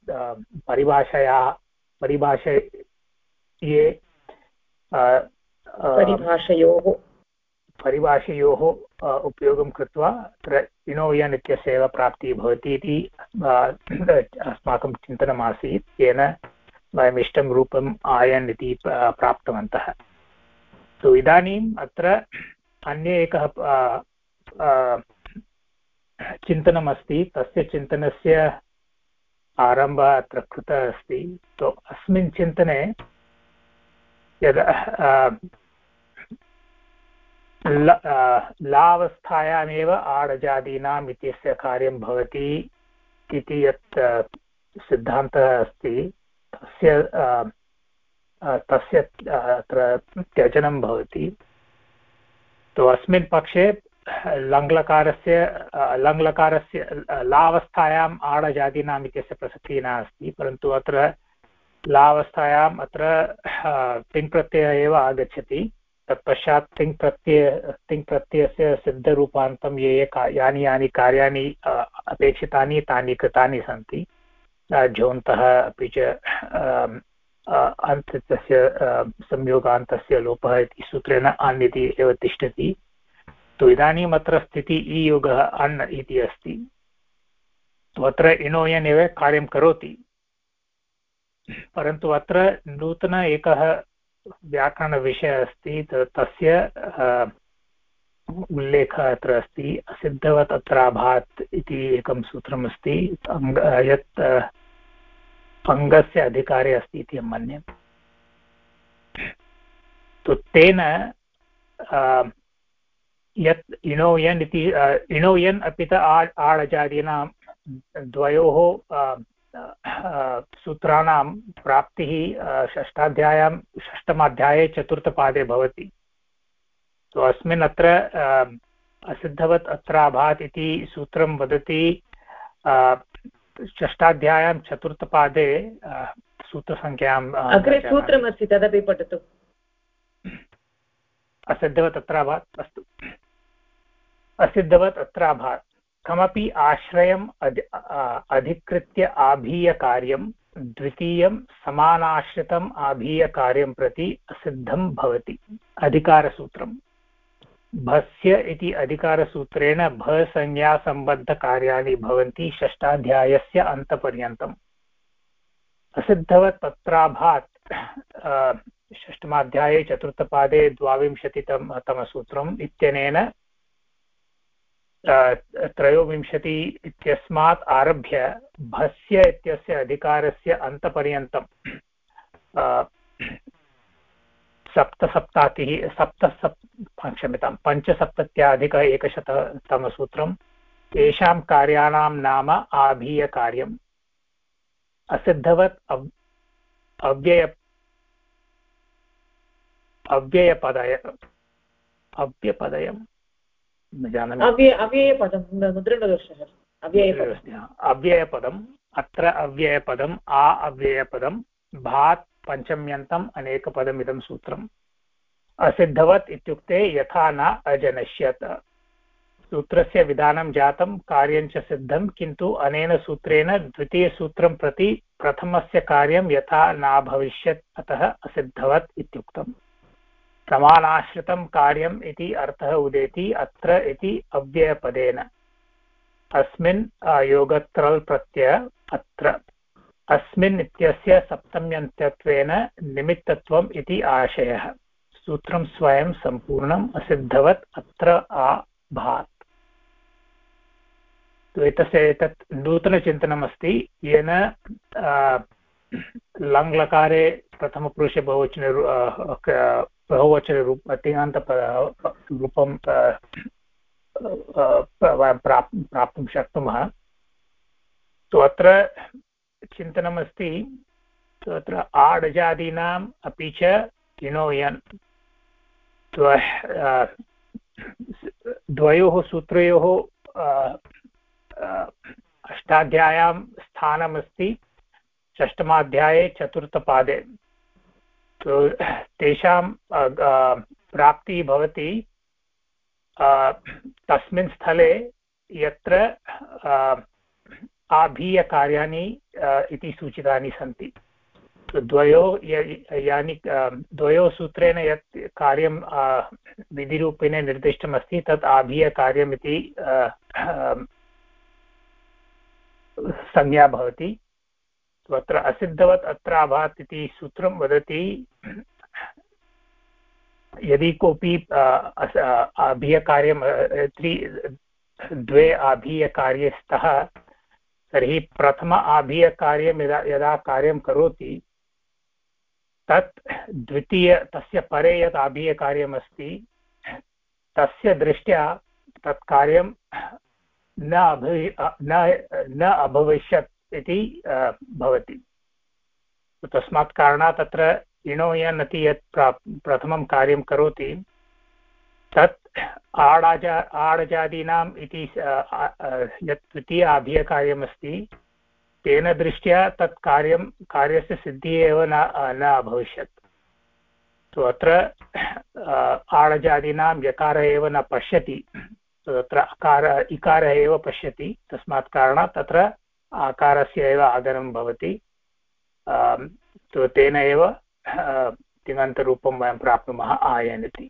परिभाषयोः उपयोगं कृत्वा अत्र इणो यन् इत्यस्य एव प्राप्तिः भवति इति अस्माकं चिन्तनमासीत् येन वयम् इष्टं रूपम् आयन् इति प्राप्तवन्तः। तो इदानीम् अत्र अन्य एकः चिन्तनमस्ति तस्य चिन्तनस्य आरम्भः अत्र कृतः अस्ति। तो अस्मिन् चिन्तने यदा लावस्थायामेव आडजादीनाम् इत्यस्य कार्यं भवति इति यत् सिद्धान्तः अस्ति तस्य अत्र त्यजनं भवति। तो अस्मिन् पक्षे लङ्लकारस्य लावस्थायाम् आडजादीनाम् इत्यस्य प्रसक्तिः नास्ति परन्तु अत्र लावस्थायाम् अत्र तिङ्प्रत्ययः एव आगच्छति। तत्पश्चात् तिङ्प्रत्ययस्य सिद्धरूपान्तं यानि कार्याणि अपेक्षितानि तानि कृतानि सन्ति। झोन्तः अपि च अन्तस्य संयोगान्तस्य लोपः इति सूत्रेण अन् इति एव तिष्ठति। तो इदानीम् अत्र स्थितिः ईयोगः अन् इति अस्ति। तो अत्र इणो यन् एव कार्यं करोति परन्तु अत्र नूतन एकः व्याकरणविषयः अस्ति तस्य उल्लेखः अत्र अस्ति। असिद्धवत् अत्राभात् इति एकं सूत्रमस्ति यत् अङ्गस्य अधिकारे अस्ति इति अहं मन्ये। तो तेन यत् इणो यन् इति इणो यन् अपि च आडजादीनां द्वयोः सूत्राणां प्राप्तिः षष्ठमाध्याये चतुर्थपादे भवति। तो अस्मिन् अत्र असिद्धवत् अत्राभात् इति सूत्रं वदति षष्ठाध्यायां चतुर्थपादे सूत्रसङ्ख्याम् अग्रे सूत्रमस्ति तदपि पठतु। असिद्धवत् अत्राभात् अस्तु। असिद्धवत् अत्राभात् कमपि आश्रयम् अधिकृत्य आभीयकार्यं द्वितीयं समानाश्रितम् आभीयकार्यं प्रति असिद्धं भवति। अधिकारसूत्रम् भस्य इति अधिकारसूत्रेण भसंज्ञासम्बद्धकार्याणि भवन्ति षष्ठाध्यायस्य अन्तपर्यन्तम्। असिद्धवत् तत्राभात् षष्ठमाध्याये चतुर्थपादे 22तमसूत्रम् इत्यनेन 23 इत्यस्मात् आरभ्य भस्य इत्यस्य अधिकारस्य अन्तपर्यन्तं पञ्चसप्तत्याधिक-100तमसूत्रम् तेषां कार्याणां नाम आभीयकार्यम्। असिद्धवत् अव्यपदयं न जानामि। अव्ययपदं मुद्रणदोषः अव्ययपदम् अत्र अव्ययपदम् आ अव्ययपदं भात् पञ्चम्यन्तम् अनेकपदमिदं सूत्रम्। असिद्धवत् इत्युक्ते यथा न अजनश्यत। सूत्रस्य विधानं जातं कार्यञ्च सिद्धं, किन्तु अनेन सूत्रेण द्वितीयसूत्रं प्रति प्रथमस्य कार्यं यथा नाभविष्यत्, अतः असिद्धवत् इत्युक्तम्। समानाश्रितं कार्यम् इति अर्थः उदेति अत्र इति अव्ययपदेन। अस्मिन् योगत्रल् प्रत्यय अत्र। अस्मिन् इत्यस्य सप्तम्यन्त्यत्वेन निमित्तत्वम् इति आशयः। सूत्रं स्वयं सम्पूर्णम् असिद्धवत् अत्र आभात्। एतत् नूतनचिन्तनमस्ति, येन लङ्लकारे प्रथमपुरुषे बहुवचनरूप तिङान्तरूपं प्राप्तुं शक्नुमः। अत्र चिन्तनमस्ति, अत्र आडजादीनाम् अपि च इणोयन् द्वयोः सूत्रयोः अष्टाध्याय्यां स्थानमस्ति षष्ठमाध्याये चतुर्थपादे। तेषां प्राप्तिः भवति तस्मिन् स्थले यत्र आभीयकार्याणि इति सूचितानि सन्ति। द्वयोः सूत्रेण यत् कार्यं विधिरूपेण निर्दिष्टमस्ति तत् आभीयकार्यम् इति संज्ञा भवति। अत्र असिद्धवत् अत्र अभात् इति सूत्रं वदति, यदि कोऽपि आभीयकार्यं द्वे आभीयकार्ये स्तः, तर्हि प्रथम आभीयकार्यं यदा कार्यं करोति तत् द्वितीय तस्य परे यत् आभीयकार्यमस्ति तस्य दृष्ट्या तत् कार्यं न अभविष्यत् इति भवति। तस्मात् कारणात् तत्र इणोयन् इति यत् प्रथमं कार्यं करोति तत् आडजादीनाम् इति यत् द्वितीय आभीयकार्यमस्ति तेन दृष्ट्या तत् कार्यस्य सिद्धिः एव न अभविष्यत्। अत्र आडजादीनां यकारः एव न पश्यति, तत्र इकारः एव पश्यति। तस्मात् कारणात् तत्र आकारस्य एव आगमनं भवति। तेन एव तिङन्तरूपं वयं प्राप्नुमः आयन् इति।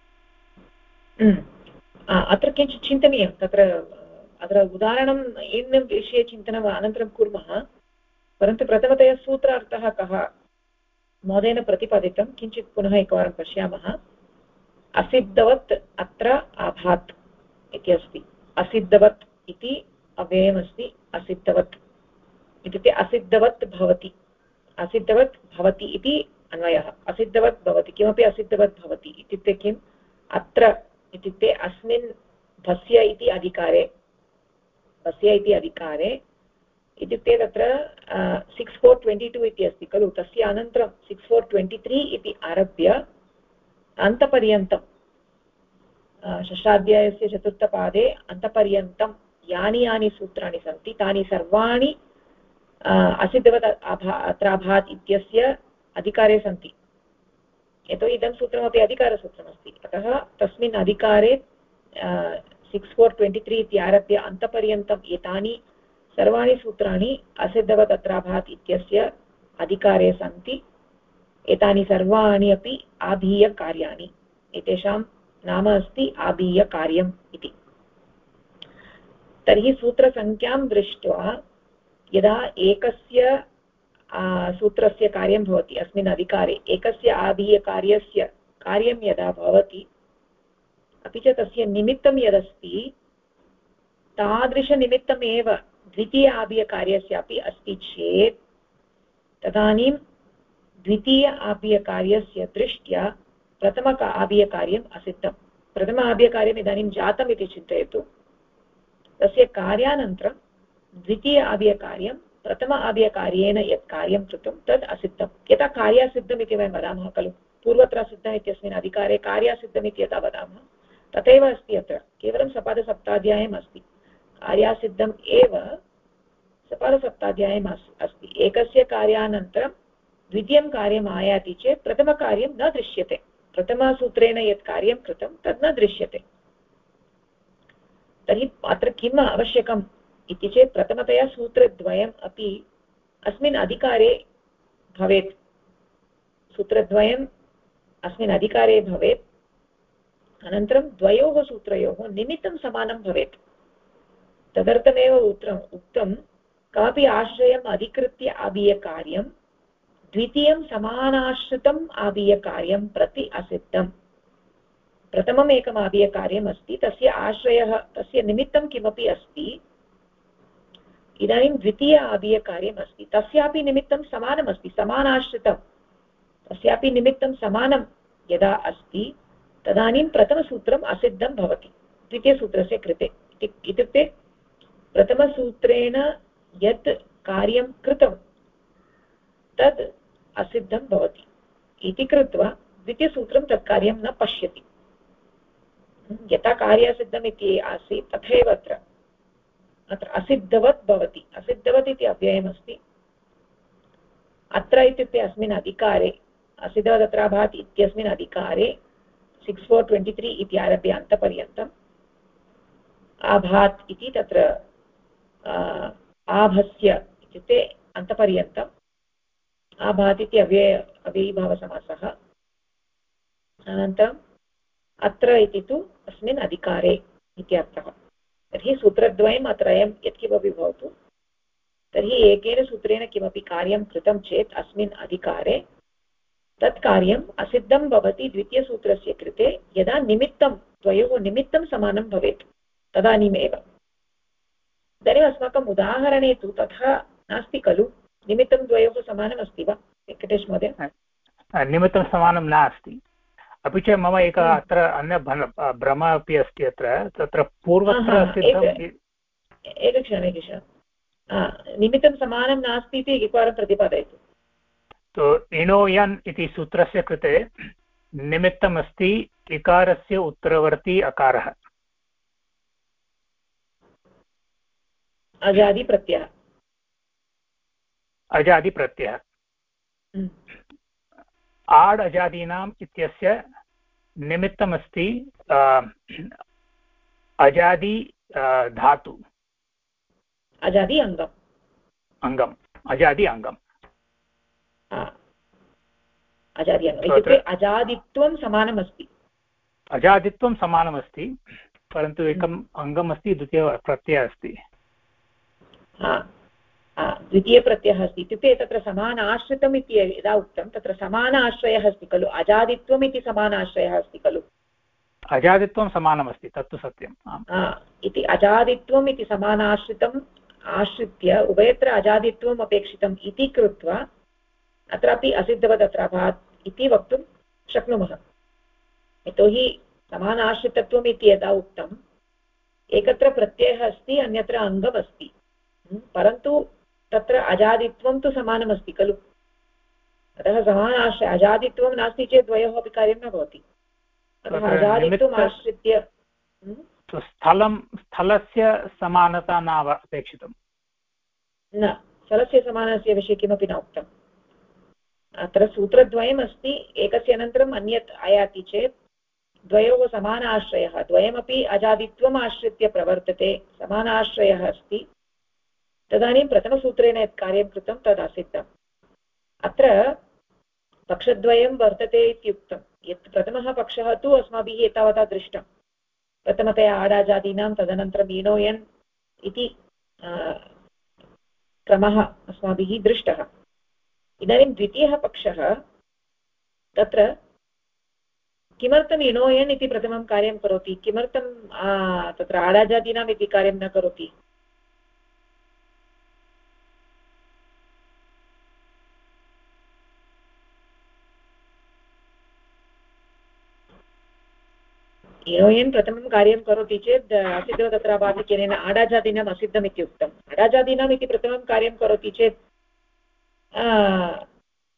अत्र किञ्चित् चिन्तनीयं, अत्र उदाहरणम् एनं विषये चिन्तनम् अनन्तरं कुर्मः, परन्तु प्रथमतया सूत्रार्थः कः महोदयेन प्रतिपादितं, किञ्चित् पुनः एकवारं पश्यामः। असिद्धवत् अत्र आभात् इति अस्ति। असिद्धवत् इति अव्ययमस्ति। असिद्धवत् इत्युक्ते असिद्धवत् भवति, असिद्धवत् भवति इति अन्वयः। असिद्धवत् भवति, किमपि असिद्धवत् भवति इत्युक्ते किम्? अत्र इत्युक्ते अस्मिन् भस्य इति अधिकारे, भस्य इति अधिकारे इत्युक्ते तत्र 6422 इति अस्ति खलु, तस्य अनन्तरं 6423 इति आरभ्य अन्तपर्यन्तं षष्ठाध्यायस्य चतुर्थपादे अन्तपर्यन्तं यानि सूत्राणि सन्ति तानि सर्वाणि असिद्धवत् अत्र अभात् इत्यस्य अधिकारे सन्ति। यतोहि इदं सूत्रमपि अधिकारसूत्रमस्ति, अतः तस्मिन् अधिकारे 6423 इति आरभ्य अन्तपर्यन्तं एतानि सर्वाणि सूत्राणि असिद्धवत् अत्राभात् इत्यस्य अधिकारे सन्ति। एतानि सर्वाणि अपि आभीयकार्याणि, एतेषां नाम अस्ति आभीयकार्यम् इति। तर्हि सूत्रसङ्ख्यां दृष्ट्वा यदा एकस्य सूत्रस्य कार्यं भवति, अस्मिन् अधिकारे एकस्य आभीयकार्यस्य कार्यं यदा भवति, अपि च तस्य निमित्तं यदस्ति तादृशनिमित्तमेव द्वितीय आभीयकार्यस्यापि अस्ति चेत् तदानीं द्वितीय आभीयकार्यस्य दृष्ट्या प्रथम आभीयकार्यम् असिद्धं। प्रथम आभीयकार्यम् इदानीं जातम् इति चिन्तयतु, तस्य कार्यानन्तरं द्वितीय आभीयकार्यं प्रथम आभीयकार्येण यत् कार्यं कृतं तद् असिद्धं। यथा कार्यासिद्धम् इति वयं वदामः खलु, पूर्वत्र सिद्धम् इत्यस्मिन् अधिकारे कार्यासिद्धम् इति यथा वदामः, तथैव अस्ति अत्र केवलं सपादसप्ताध्यायम् अस्ति कार्यासिद्धम् एव सपादसप्ताध्यायम् अस्ति एकस्य कार्यानन्तरं द्वितीयं कार्यम् आयाति चेत् प्रथमकार्यं न दृश्यते प्रथमसूत्रेण यत् कार्यं कृतं तद् न दृश्यते तर्हि अत्र किम् आवश्यकम् इति चेत् प्रथमतया सूत्रद्वयम् अपि अस्मिन् अधिकारे भवेत् सूत्रद्वयम् अस्मिन् अधिकारे भवेत् अनन्तरं द्वयोः सूत्रयोः निमित्तं समानं भवेत् तदर्थमेव उक्तं कापि आश्रयम् अधिकृत्य आबीयकार्यं द्वितीयं समानाश्रितम् आबीयकार्यं प्रति असिद्धम् प्रथमम् एकम् आबीयकार्यम् अस्ति तस्य आश्रयः तस्य निमित्तं किमपि अस्ति इदानीं द्वितीय आबीयकार्यम् अस्ति तस्यापि निमित्तं समानमस्ति समानाश्रितं तस्यापि निमित्तं समानं यदा अस्ति तदानीं प्रथमसूत्रम् असिद्धं भवति द्वितीयसूत्रस्य कृते इत्युक्ते प्रथमसूत्रेण यत् कार्यं कृतं तद् असिद्धं भवति इति कृत्वा द्वितीयसूत्रं तत् कार्यं न पश्यति यथा कार्यासिद्धम् इति आसीत् तथैव अत्र असिद्धवत् भवति असिद्धवत् इति अव्ययमस्ति अत्र इत्युक्ते अस्मिन् अधिकारे असिद्धवत् अत्र अभात् इत्यस्मिन् अधिकारे 6423 इति आरभ्य अन्तपर्यन्तम् आभात् इति तत्र आभस्य इत्युक्ते अन्तपर्यन्तम् आभात् इति अव्ययीभावसमासः अनन्तरम् अत्र इति तु अस्मिन् अधिकारे इति अर्थः तर्हि सूत्रद्वयम् अत्रयं यत्किमपि भवतु तर्हि एकेन सूत्रेण किमपि कार्यं कृतं चेत् अस्मिन् अधिकारे तत् कार्यम् असिद्धं भवति द्वितीयसूत्रस्य कृते यदा निमित्तं द्वयोः निमित्तं समानं भवेत् तदानीमेव इदानीम् अस्माकम् उदाहरणे तु तथा नास्ति खलु निमित्तं द्वयोः समानम् अस्ति वा वेङ्कटेश महोदय निमित्तं समानं नास्ति अपि च मम एकः अत्र अन्य भ्रमः अपि अस्ति अत्र तत्र पूर्वत्र सिद्धम् एकक्षणं निमित्तं समानं नास्ति इति एकवारं प्रतिपादयतु तो इणोयन् इति सूत्रस्य कृते निमित्तमस्ति इकारस्य उत्तरवर्ती अकारः अजादिप्रत्ययः अजादिप्रत्ययः आड् अजादीनाम् इत्यस्य निमित्तमस्ति अजादि धातु अजादि अङ्गम् अजादि अङ्गम् अजादि अङ्गम् इत्युक्ते अजादित्वं समानमस्ति अजादित्वं समानमस्ति परन्तु एकम् अङ्गमस्ति द्वितीयप्रत्ययः अस्ति द्वितीयप्रत्ययः अस्ति इत्युक्ते तत्र समानाश्रितम् इति यदा उक्तं तत्र समानाश्रयः अस्ति खलु अजादित्वम् इति समानाश्रयः अस्ति खलु अजादित्वं समानमस्ति तत्तु सत्यम् इति अजादित्वम् इति समानाश्रितम् आश्रित्य उभयत्र अजादित्वम् अपेक्षितम् इति कृत्वा अत्रापि असिद्धवत् अत्र अभात् इति वक्तुं शक्नुमः यतोहि समानाश्रितत्वम् इति यदा उक्तम् एकत्र प्रत्ययः अस्ति अन्यत्र अङ्गमस्ति परन्तु तत्र अजादित्वं तु समानमस्ति खलु अतः समानाश्रय अजादित्वं नास्ति चेत् द्वयोः अपि कार्यं न भवति अतः अजादित्वम् आश्रित्य स्थलस्य समानता न अपेक्षितं न स्थलस्य समानस्य विषये किमपि न उक्तम् अत्र सूत्रद्वयम् अस्ति एकस्य अनन्तरम् अन्यत् आयाति चेत् द्वयोः समानाश्रयः द्वयमपि अजादित्वम् आश्रित्य प्रवर्तते समानाश्रयः अस्ति तदानीं प्रथमसूत्रेण यत् कार्यं कृतं तद् असिद्धम् अत्र पक्षद्वयं वर्तते इत्युक्तं यत् प्रथमः पक्षः तु अस्माभिः एतावता दृष्टं प्रथमतया आडाजादीनां तदनन्तरम् इणोयन् इति क्रमः अस्माभिः दृष्टः इदानीं द्वितीयः पक्षः तत्र किमर्थम् इणोयन् इति प्रथमं कार्यं करोति किमर्थं तत्र आडाजादीनाम् इति कार्यं न करोति इणोयन् प्रथमं कार्यं करोति चेत् असिद्धवत् तत्र भातिकेन आडाजादीनाम् असिद्धम् इति उक्तम् आडाजादीनाम् इति प्रथमं कार्यं करोति चेत्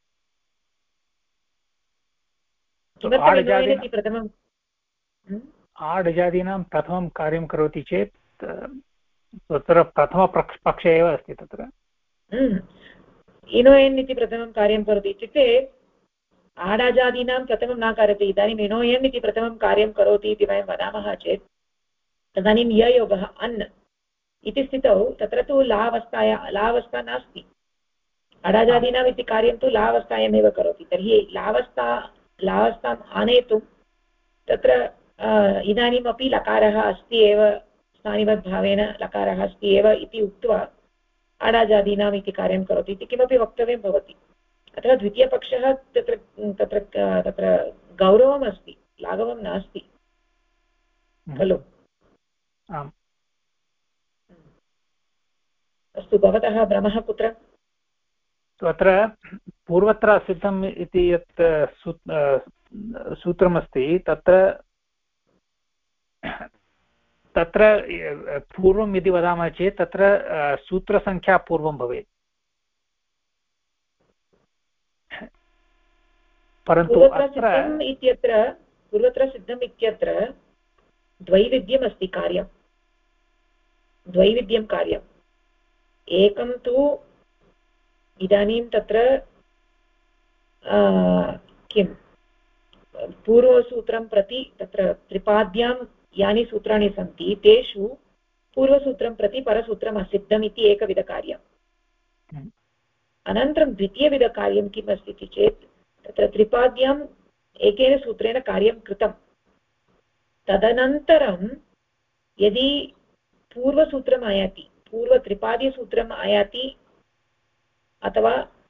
किमर्थम् इणोयन् इति प्रथमं आडजादीनां प्रथमं कार्यं करोति चेत् तत्र प्रथमपक्षे एव अस्ति तत्र इनोयन् इति प्रथमं कार्यं करोति इत्युक्ते आडाजादीनां प्रथमं न करोति इदानीम् इनोयन् इति प्रथमं कार्यं करोति इति वयं वदामः चेत् तदानीं ययोगः अन् इति स्थितौ तत्र तु लावस्था नास्ति अडाजादीनाम् इति कार्यं तु लावस्थायामेव करोति तर्हि लावस्थाम् आनेतुं तत्र इदानीमपि लकारः अस्ति एव स्थानिवद्भावेन लकारः अस्ति एव इति उक्त्वा अडाजादीनाम् इति कार्यं करोति इति किमपि वक्तव्यं भवति अतः द्वितीयपक्षः तत्र तत्र तत्र गौरवम् अस्ति लाघवं नास्ति खलु आम् अस्तु भवतः भ्रमः कुत्र तत्र पूर्वत्र सिद्धम् इति यत् सूत्रमस्ति तत्र पूर्वं यदि वदामः चेत् तत्र सूत्रसङ्ख्या पूर्वं भवेत् परन्तु पूर्वत्र सिद्धम् इत्यत्र द्वैविध्यम् अस्ति कार्यं द्वैविध्यं कार्यम् एकं तु इदानीं तत्र किं पूर्वसूत्रं प्रति तत्र त्रिपाद्यां यानि सूत्राणि सन्ति तेषु पूर्वसूत्रं प्रति परसूत्रम् असिद्धम् इति एकविधकार्यम् अनन्तरं द्वितीयविधकार्यं किम् अस्ति इति चेत् तत्र त्रिपाद्याम् एकेन सूत्रेण कार्यं कृतं तदनन्तरं यदि पूर्वसूत्रम् आयाति पूर्वत्रिपादीसूत्रम् आयाति अथवा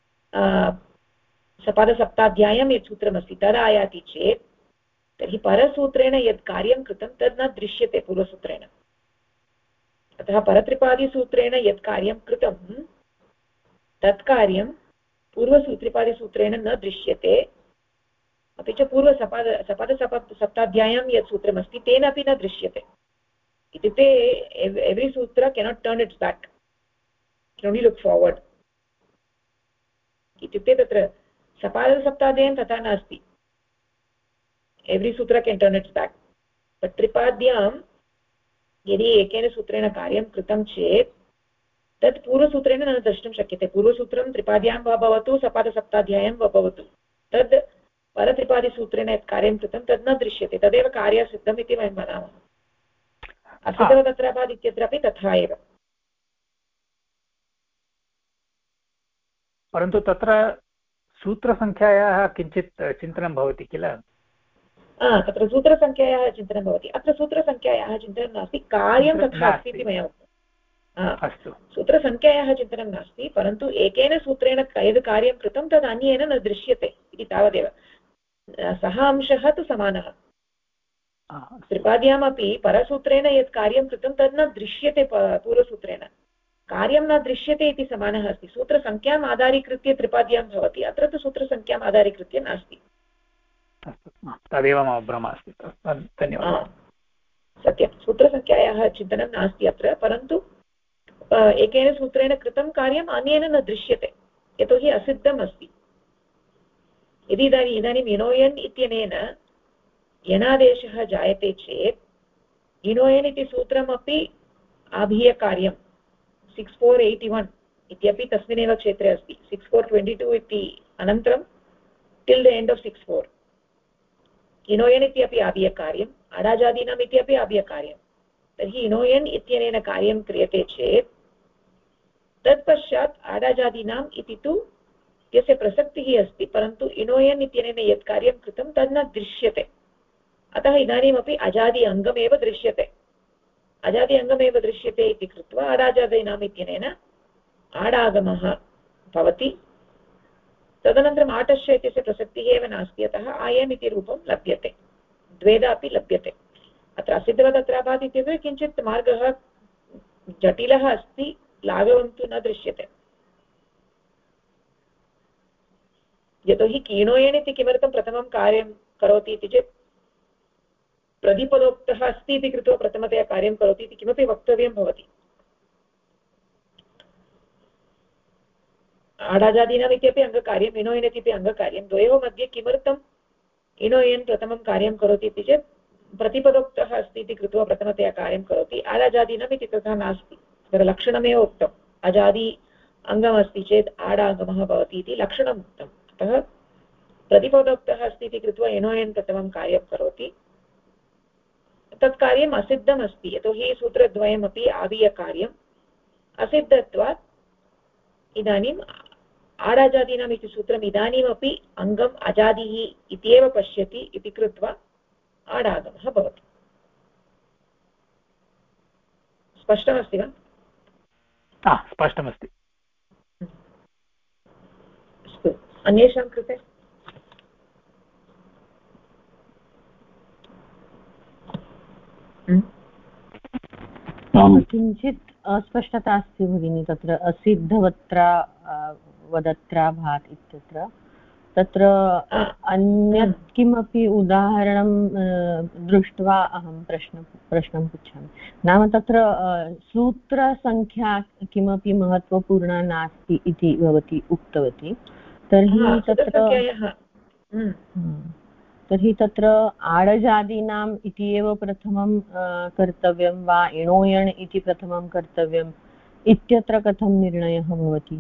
सपादसप्ताध्याय्यां यत् सूत्रमस्ति तद् आयाति चेत् तर्हि परसूत्रेण यत् कार्यं कृतं तद् न दृश्यते पूर्वसूत्रेण अतः परत्रिपादीसूत्रेण यत् कार्यं कृतं तत् कार्यं पूर्वसूत्रिपादिसूत्रेण न दृश्यते अपि च सपादसप्ताध्याय्यां यत् सूत्रमस्ति तेन अपि न दृश्यते इत्युक्ते every sutra cannot turn its back can only look forward इत्युक्ते तत्र सपादसप्ताध्याय्यां तथा नास्ति every sutra can turn its back but त्रिपाद्यां यदि एकेन सूत्रेण कार्यं कृतं चेत् तत् पूर्वसूत्रेण न द्रष्टुं शक्यते पूर्वसूत्रं त्रिपाद्यां वा भवतु सपादसप्ताध्याय्यां वा भवतु तद् परत्रिपादिसूत्रेण यत् कार्यं कृतं तद् न दृश्यते तदेव कार्यसिद्धम् इति वयं वदामः असिद्धवदत्राभाद् इत्यत्रापि तथा एव परन्तु तत्र सूत्रसङ्ख्यायाः किञ्चित् चिन्तनं भवति किल तत्र सूत्रसङ्ख्यायाः चिन्तनं भवति अत्र सूत्रसङ्ख्यायाः चिन्तनं नास्ति कार्यं तथा अस्ति इति मया उक्तम् अस्तु सूत्रसङ्ख्यायाः चिन्तनं नास्ति परन्तु एकेन सूत्रेण यद् कार्यं कृतं तद् अन्येन न दृश्यते इति तावदेव सः अंशः तु समानः त्रिपाद्यामपि परसूत्रेण यत् कार्यं कृतं तद् न दृश्यते पूर्वसूत्रेण कार्यं न दृश्यते इति समानः अस्ति सूत्रसङ्ख्याम् आधारीकृत्य त्रिपाद्यां भवति अत्र तु सूत्रसङ्ख्याम् आधारीकृत्य नास्ति तदेव मम भ्रमः अस्ति धन्यवादः सत्यं सूत्रसङ्ख्यायाः चिन्तनं नास्ति अत्र परन्तु एकेन सूत्रेण कृतं कार्यम् अन्येन न दृश्यते यतोहि असिद्धम् अस्ति यदि इदानीम् इनोयन् इत्यनेन यणादेशः जायते चेत् इनोयन् इति सूत्रमपि आभीयकार्यं 6481 इत्यपि तस्मिन्नेव क्षेत्रे अस्ति 6422 इति अनन्तरं टिल् द एण्ड् आफ् 64 इनोयन् इत्यपि आभीयकार्यम् अडाजादीनाम् इत्यपि आभीयकार्यं तर्हि इनोयन् इत्यनेन कार्यं क्रियते चेत् तत्पश्चात् आडाजादीनाम् इति तु यस्य प्रसक्तिः अस्ति परन्तु इनोयन् इत्यनेन यत् कार्यं कृतं तद् न दृश्यते अतः इदानीमपि अजादि अङ्गमेव दृश्यते अजादि अङ्गमेव दृश्यते इति कृत्वा अडाजादीनाम् इत्यनेन आडागमः भवति तदनन्तरम् आटश्च इत्यस्य प्रसक्तिः एव नास्ति अतः आयम् इति रूपं लभ्यते द्वेधा अपि लभ्यते अत्र असिद्धवदत्राभात् इत्यपि किञ्चित् मार्गः जटिलः अस्ति लाघवं तु न दृश्यते यतोहि कीणोयन् इति किमर्थं प्रथमं कार्यं करोति इति चेत् प्रतिपदोक्तः अस्ति इति कृत्वा प्रथमतया कार्यं करोति इति किमपि वक्तव्यं भवति आडाजादीनाम् इत्यपि अङ्गकार्यम् इनोयन् इत्यपि अङ्गकार्यं द्वयोः मध्ये किमर्थम् इनोयन् प्रथमं कार्यं करोति इति चेत् प्रतिपदोक्तः अस्ति इति कृत्वा प्रथमतया कार्यं करोति आडाजादीनम् इति तथा नास्ति तत्र लक्षणमेव उक्तम् अजादि अङ्गमस्ति चेत् आडागमः भवति इति लक्षणम् उक्तम् अतः प्रतिपदोक्तः अस्ति इति कृत्वा एनोयन् प्रथमं कार्यं करोति तत् कार्यम् असिद्धम् अस्ति यतोहि सूत्रद्वयमपि आवीयकार्यम् असिद्धत्वात् इदानीम् आडाजादीनाम् इति सूत्रम् इदानीमपि अङ्गम् अजादिः इत्येव पश्यति इति कृत्वा आडागमः भवति स्पष्टमस्ति वा स्पष्टमस्ति अस्तु अन्येषां कृते किञ्चित् अस्पष्टता अस्ति भगिनि तत्र असिद्धवत्रा वदत्रा भात् इत्यत्र तत्र अन्यत् किमपि उदाहरणं दृष्ट्वा अहं प्रश्नं पृच्छामि नाम तत्र सूत्रसङ्ख्या किमपि महत्त्वपूर्णा नास्ति इति भवती उक्तवती तर्हि तत्र आडजादीनाम् इति एव प्रथमं कर्तव्यं वा इणोयण् इति प्रथमं कर्तव्यम् इत्यत्र कथं निर्णयः भवति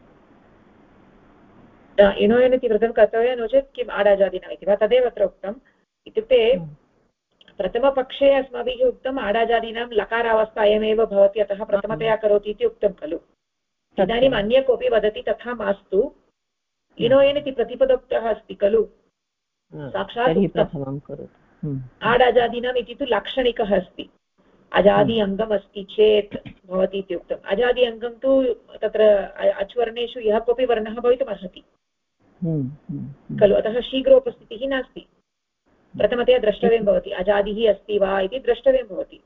इणोयन् इति प्रथमं कर्तव्यं नो चेत् किम् आडाजादीनाम् इति वा तदेव अत्र उक्तम् इत्युक्ते प्रथमपक्षे अस्माभिः उक्तम् आडाजादीनां लकारावस्थायामेव भवति अतः प्रथमतया करोति इति उक्तं खलु इदानीम् अन्य कोऽपि वदति तथा मास्तु इणोयन् इति प्रतिपदोक्तः अस्ति खलु साक्षात् आडाजादीनाम् इति तु लाक्षणिकः अस्ति अजादि अङ्गम् अस्ति चेत् भवति इति उक्तम् अजादि अङ्गं तु तत्र अच्वर्णेषु यः कोऽपि वर्णः भवितुमर्हति खलु अतः शीघ्रोपस्थितिः नास्ति प्रथमतया द्रष्टव्यं भवति अजादिः अस्ति वा इति द्रष्टव्यं भवति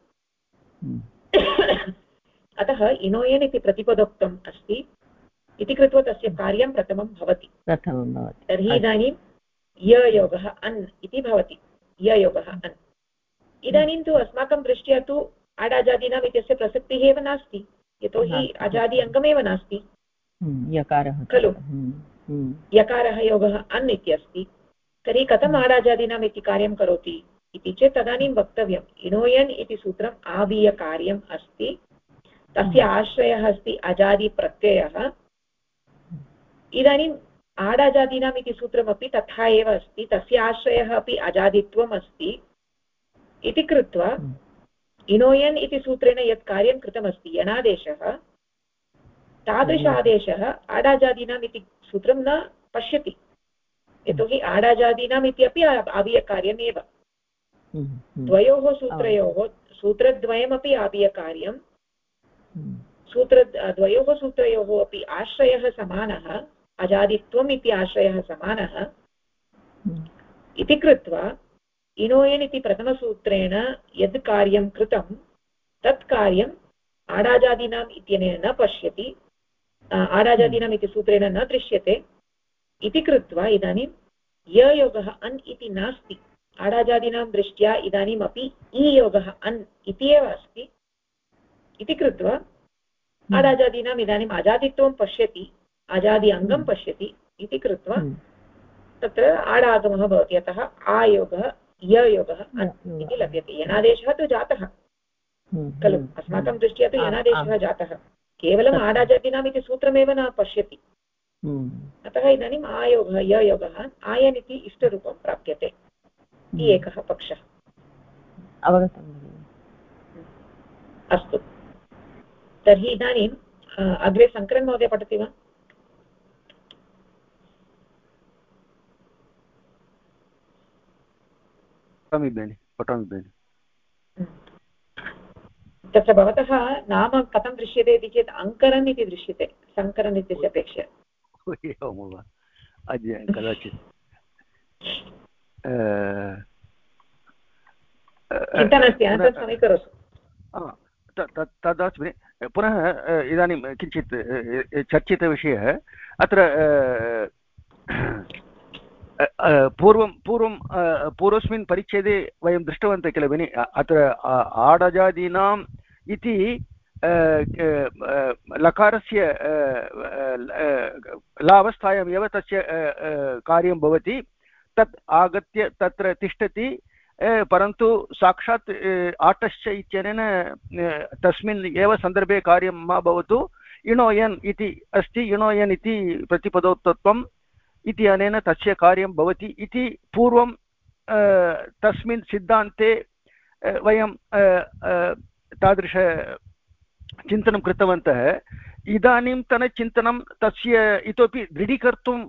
अतः इणोयन् इति प्रतिपदोक्तम् अस्ति इति कृत्वा तस्य कार्यं प्रथमं भवति तर्हि इदानीं ययोगः अन् इति भवति ययोगः अन् इदानीं तु अस्माकं दृष्ट्या तु आडाजादीनाम् इत्यस्य प्रसक्तिः एव नास्ति यतोहि अजादि अङ्गमेव नास्ति खलु यकारः योगः अन् इत्यस्ति तर्हि कथम् आडाजादीनाम् इति कार्यं करोति इति चेत् तदानीं वक्तव्यम् इणोयन् इति सूत्रम् आवीयकार्यम् अस्ति तस्य आश्रयः अस्ति अजादिप्रत्ययः इदानीम् आडाजादीनाम् इति सूत्रमपि तथा एव अस्ति तस्य आश्रयः अपि अजादित्वम् अस्ति इति कृत्वा इणोयन् इति सूत्रेण यत् कार्यं कृतमस्ति यणादेशः तादृश आदेशः आडाजादीनाम् इति सूत्रं न पश्यति यतोहि आडाजादीनाम् इत्यपि आवीयकार्यमेव द्वयोः सूत्रयोः सूत्रद्वयमपि आवीयकार्यं द्वयोः सूत्रयोः अपि आश्रयः समानः अजादित्वम् इति आश्रयः समानः इति कृत्वा इणोयन् इति प्रथमसूत्रेण यद् कार्यं कृतं तत् कार्यम् आडाजादीनाम् इत्यनेन न पश्यति आडाजादीनाम् इति सूत्रेण न दृश्यते इति कृत्वा इदानीं ययोगः अन् इति नास्ति आडाजादीनां दृष्ट्या इदानीमपि ईयोगः अन् इति एव अस्ति इति कृत्वा आडाजादीनाम् इदानीम् अजादित्वं पश्यति अजादि अङ्गं पश्यति इति कृत्वा तत्र आडागमः भवति अतः आयोगः ययोगः अन् इति लभ्यते यणादेशः तु जातः खलु अस्माकं दृष्ट्या तु यणादेशः जातः केवलम् आडाजादीनाम् इति सूत्रमेव न पश्यति अतः इदानीम् आयोगः ययोगः आयन् इति इष्टरूपं प्राप्यते इति एकः पक्षः अस्तु तर्हि इदानीम् अग्रे शङ्करन् महोदय पठति वा पठामि तत्र भवतः नाम कथं दृश्यते इति चेत् अङ्करन् इति दृश्यते शङ्करन् इत्यस्य अपेक्षया एवं वा अद्य कदाचित् चिन्ता नास्ति अनन्तरं समीकरोतु तदस्मि पुनः इदानीं किञ्चित् चर्चितविषयः अत्र पूर्वस्मिन् परिच्छेदे वयं दृष्टवन्तः किल भगिनि अत्र आडजादीनाम् इति लकारस्य लावस्थायाम् एव तस्य कार्यं भवति तत् आगत्य तत्र तिष्ठति परन्तु साक्षात् आटश्च इत्यनेन तस्मिन् एव सन्दर्भे कार्यं मा भवतु इणोयन् इति अस्ति इणोयन् इति प्रतिपदोक्तत्वम् इति अनेन तस्य कार्यं भवति इति पूर्वं तस्मिन् सिद्धान्ते वयं तादृशचिन्तनं कृतवन्तः इदानीन्तनचिन्तनं तस्य इतोपि दृढीकर्तुम्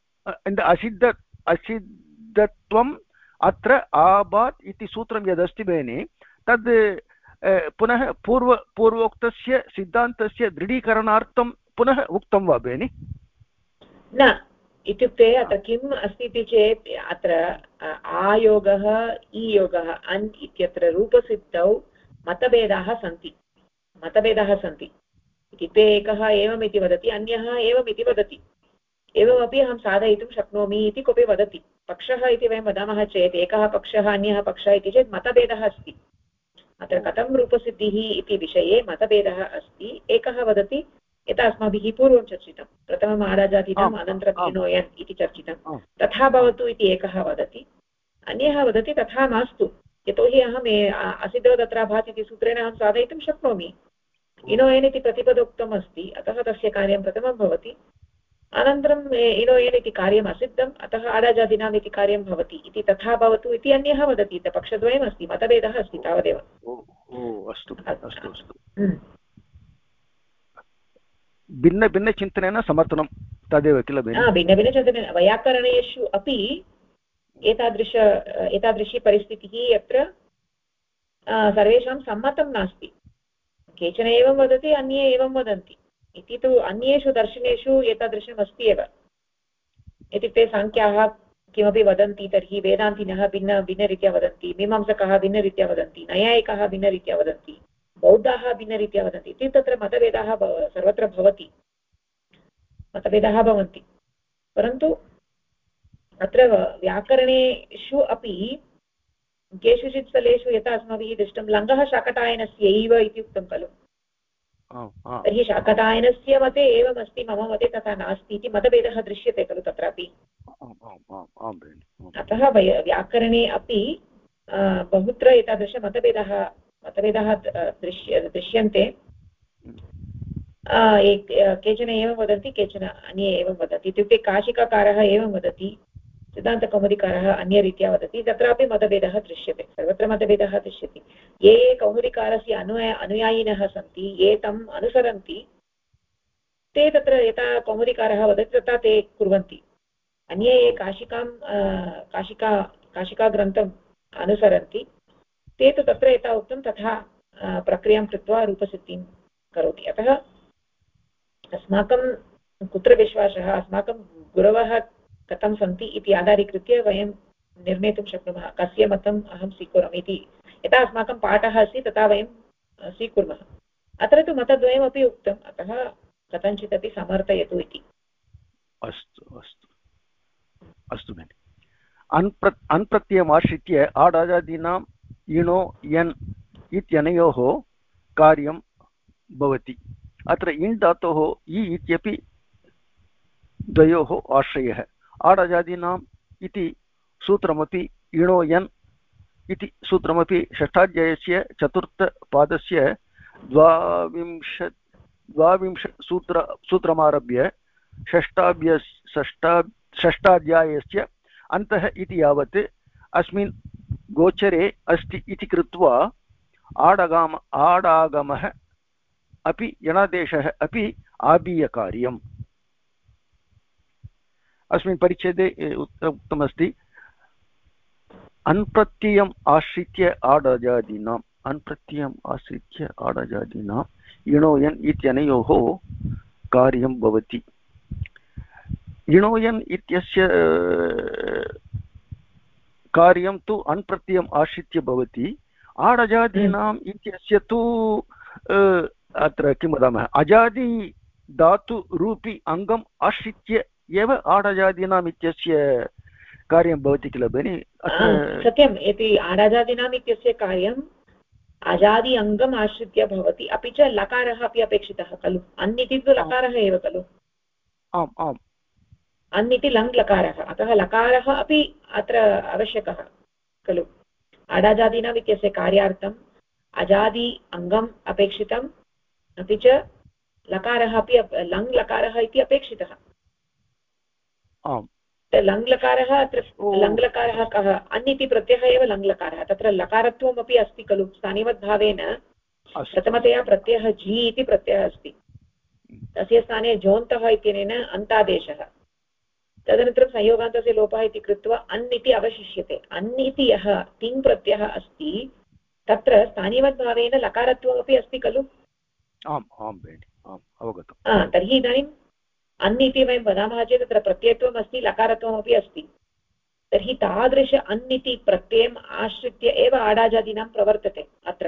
असिद्धत्वम् अत्र आबात् इति सूत्रं यदस्ति भगिनि तद् पुनः पूर्वोक्तस्य सिद्धान्तस्य दृढीकरणार्थं पुनः उक्तं वा भगिनि न इत्युक्ते अत्र किम् अस्ति इति चेत् अत्र आयोगः ईयोगः अन् इत्यत्र रूपसिद्धौ मतभेदाः सन्ति इत्युक्ते एकः एवमिति वदति अन्यः एवमिति वदति एवमपि अहं साधयितुं शक्नोमि इति कोऽपि वदति पक्षः इति वयं वदामः चेत् एकः पक्षः अन्यः पक्षः इति चेत् मतभेदः अस्ति अत्र कथं रूपसिद्धिः इति विषये मतभेदः अस्ति एकः वदति यथा अस्माभिः पूर्वं चर्चितं प्रथमम् आडाजातीनाम् अनन्तरम् इणोयन् इति चर्चितं तथा भवतु इति एकः वदति अन्यः वदति तथा मास्तु यतोहि अहम् असिद्धो तत्र भाति इति सूत्रेण अहं साधयितुं शक्नोमि इणोयन् इति प्रतिपदोक्तम् अस्ति अतः तस्य कार्यं प्रथमं भवति अनन्तरम् इणोयन् इति कार्यम् असिद्धम् अतः आडाजातीनाम् इति कार्यं भवति इति तथा भवतु इति अन्यः वदति पक्षद्वयमस्ति मतभेदः अस्ति तावदेव भिन्नभिन्नचिन्तनेन समर्थनं तदेव किल भिन्नभिन्नचिन्तनेन वैयाकरणेषु अपि एतादृशी परिस्थितिः यत्र सर्वेषां सम्मतं नास्ति केचन एवं वदति अन्ये एवं वदन्ति इति तु अन्येषु दर्शनेषु एतादृशम् अस्ति एव इत्युक्ते साङ्ख्याः किमपि वदन्ति तर्हि वेदान्तिनः भिन्नरीत्या वदन्ति मीमांसकाः भिन्नरीत्या वदन्ति नैयायिकाः भिन्नरीत्या वदन्ति बौद्धाः भिन्नरीत्या वदन्ति इति तत्र मतभेदाः सर्वत्र भवति मतभेदाः भवन्ति परन्तु अत्र व्याकरणेषु अपि केषुचित् स्थलेषु यथा अस्माभिः दृष्टं लङ्घः शाकटायनस्यैव इति उक्तं खलु तर्हि शाकटायनस्य मते एवमस्ति मम मते तथा नास्ति इति मतभेदः दृश्यते खलु तत्रापि अतः व्याकरणे अपि बहुत्र एतादृशमतभेदाः दृश्यन्ते केचन एवं वदन्ति केचन अन्ये एवं वदन्ति इत्युक्ते काशिकाकारः एवं वदति सिद्धान्तकौमुदीकारः अन्यरीत्या वदति तत्रापि मतभेदः दृश्यते सर्वत्र मतभेदः दृश्यते ये कौमुदीकारस्य अनुयायिनः सन्ति ये तम् अनुसरन्ति ते तत्र यथा कौमुदीकारः वदति तथा ते कुर्वन्ति अन्ये ये काशिकाग्रन्थम् अनुसरन्ति ते तु तत्र यथा उक्तं तथा प्रक्रियां कृत्वा रूपसिद्धिं करोति अतः अस्माकं कुत्र विश्वासः अस्माकं गुरवः कथं सन्ति इति आधारीकृत्य वयं निर्णेतुं शक्नुमः कस्य मतम् अहं स्वीकरोमि इति यथा अस्माकं पाठः अस्ति तथा वयं स्वीकुर्मः अत्र तु मतद्वयमपि उक्तम् अतः कथञ्चित् अपि समर्थयतु इति अस्तु भगिनि अन्-प्रत्ययमाश्रित्य आडाजादीनाम् इणो यन् इत्यनयोः कार्यं भवति अत्र इण् धातोः इ इत्यपि द्वयोः आश्रयः आडाजादीनाम् इति सूत्रमपि इणो यन् इति सूत्रमपि षष्ठाध्यायस्य चतुर्थपादस्य द्वाविंशसूत्रमारभ्य षष्ठाध्यायस्य अन्तः इति यावत् अस्मिन् गोचरे अस्ति इति कृत्वा आडागमः अपि यणादेशः अपि आबीयकार्यम् अस्मिन् परिच्छेदे उक्तमस्ति अन्-प्रत्ययम् आश्रित्य आडाजादीनाम् इणोयन् इत्यनयोः कार्यं भवति इणोयन् इत्यस्य कार्यं तु अन्-प्रत्ययम् आश्रित्य भवति आडजादीनाम् इत्यस्य तु अत्र किं वदामः अजादि धातुरूपी अङ्गम् आश्रित्य एव आडजादीनाम् इत्यस्य कार्यं भवति किल भगिनि सत्यम् इति आडजादीनाम् इत्यस्य कार्यम् अजादि अङ्गम् आश्रित्य भवति अपि च लकारः अपि अपेक्षितः खलु अन् इति तु लकारः एव खलु आम् आम् अन् इति लङ् लकारः अतः लकारः अपि अत्र आवश्यकः खलु आडाजादीनाम् इत्यस्य कार्यार्थम् अजादि अङ्गम् अपेक्षितम् अपि च लकारः अपि लङ् लकारः इति अपेक्षितः। लङ् लकारः अत्र लङ् लकारः कः अन् इति प्रत्ययः एव लङ् लकारः तत्र लकारत्वमपि अस्ति खलु स्थानिवद्भावेन प्रथमतया प्रत्ययः झि इति प्रत्ययः अस्ति तस्य स्थाने जोन्तः इत्यनेन अन्तादेशः तदनन्तरं संयोगान्तस्य लोपः इति कृत्वा अन् इति अवशिष्यते अन् इति यः तिङ् प्रत्ययः अस्ति तत्र स्थानिवद्भावेन लकारत्वमपि अस्ति खलु। आम् आम् भगिनि आम् अवगतम्। तर्हि इदानीम् अन् इति वयं वदामः चेत् तत्र प्रत्ययत्वम् अस्ति लकारत्वमपि अस्ति तर्हि तादृश अन् इति प्रत्ययम् आश्रित्य एव आडाजादीनां प्रवर्तते अत्र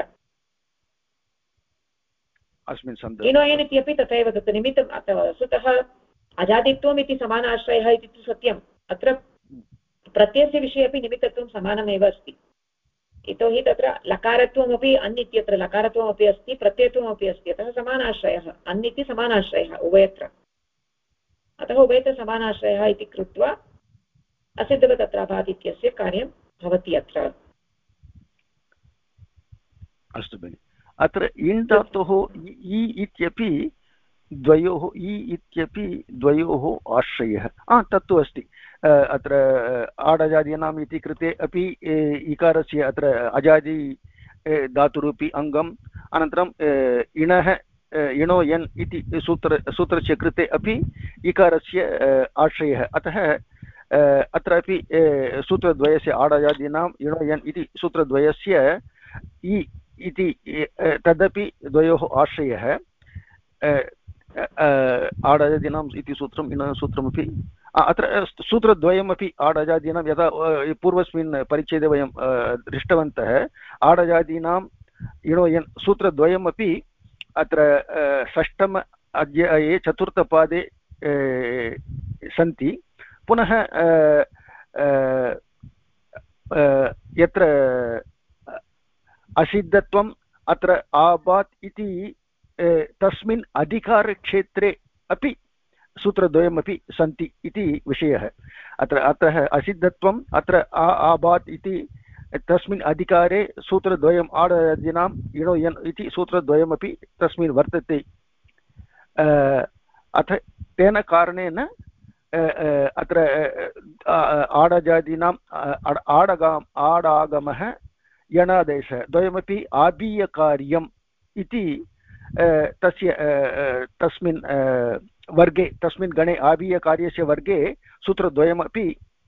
अस्मिन् सन्दर्भे। इनोयन् इत्यपि तथैव तत् निमित्तम् वस्तुतः अजादित्वम् इति समानाश्रयः इति तु सत्यम् अत्र प्रत्ययस्य विषये अपि निमित्तत्वं समानमेव अस्ति यतोहि तत्र लकारत्वमपि अन् इत्यत्र लकारत्वमपि अस्ति प्रत्ययत्वमपि अस्ति अतः समानाश्रयः अन् इति समानाश्रयः उभयत्र अतः उभयत्र समानाश्रयः इति कृत्वा असिद्धवत् अत्राभात् इत्यस्य कार्यं भवति अत्र। अस्तु भगिनि अत्र इण् धातोः इ इत्यपि द्वयोः आश्रयः तत्तु अस्ति अत्र आडजादीनाम् इति कृते अपि इकारस्य अत्र अजादि धातुरूपी अङ्गम् अनन्तरं इणः इणो यन् इति सूत्रस्य कृते अपि इकारस्य आश्रयः अतः अत्रापि सूत्रद्वयस्य आडजादीनाम् इणो यन् इति सूत्रद्वयस्य इ इति तदपि द्वयोः आश्रयः आडजादीनाम् इति सूत्रम् इण सूत्रमपि अत्र सूत्रद्वयमपि आडजादीनां यदा पूर्वस्मिन् परिच्छेदे वयं दृष्टवन्तः आडजादीनाम् इणो यन् सूत्रद्वयमपि अत्र षष्ठम अध्याये चतुर्थपादे सन्ति पुनः यत्र असिद्धत्वम् अत्र आबात् इति तस्मिन् अधिकारक्षेत्रे अपि सूत्रद्वयमपि सन्ति इति विषयः अत्र अतः असिद्धत्वम् अत्र आबात् इति तस्मिन् अधिकारे सूत्रद्वयम् आडजादीनाम् इणो यन् इति सूत्रद्वयमपि तस्मिन् वर्तते अथ तेन कारणेन अत्र आडजादीनाम् आडागमः यणादेशः द्वयमपि आबीयकार्यम् इति तस्य तस्मिन् वर्गे तस्मिन् गणे आबीयकार्यस्य वर्गे सूत्रद्वयमपि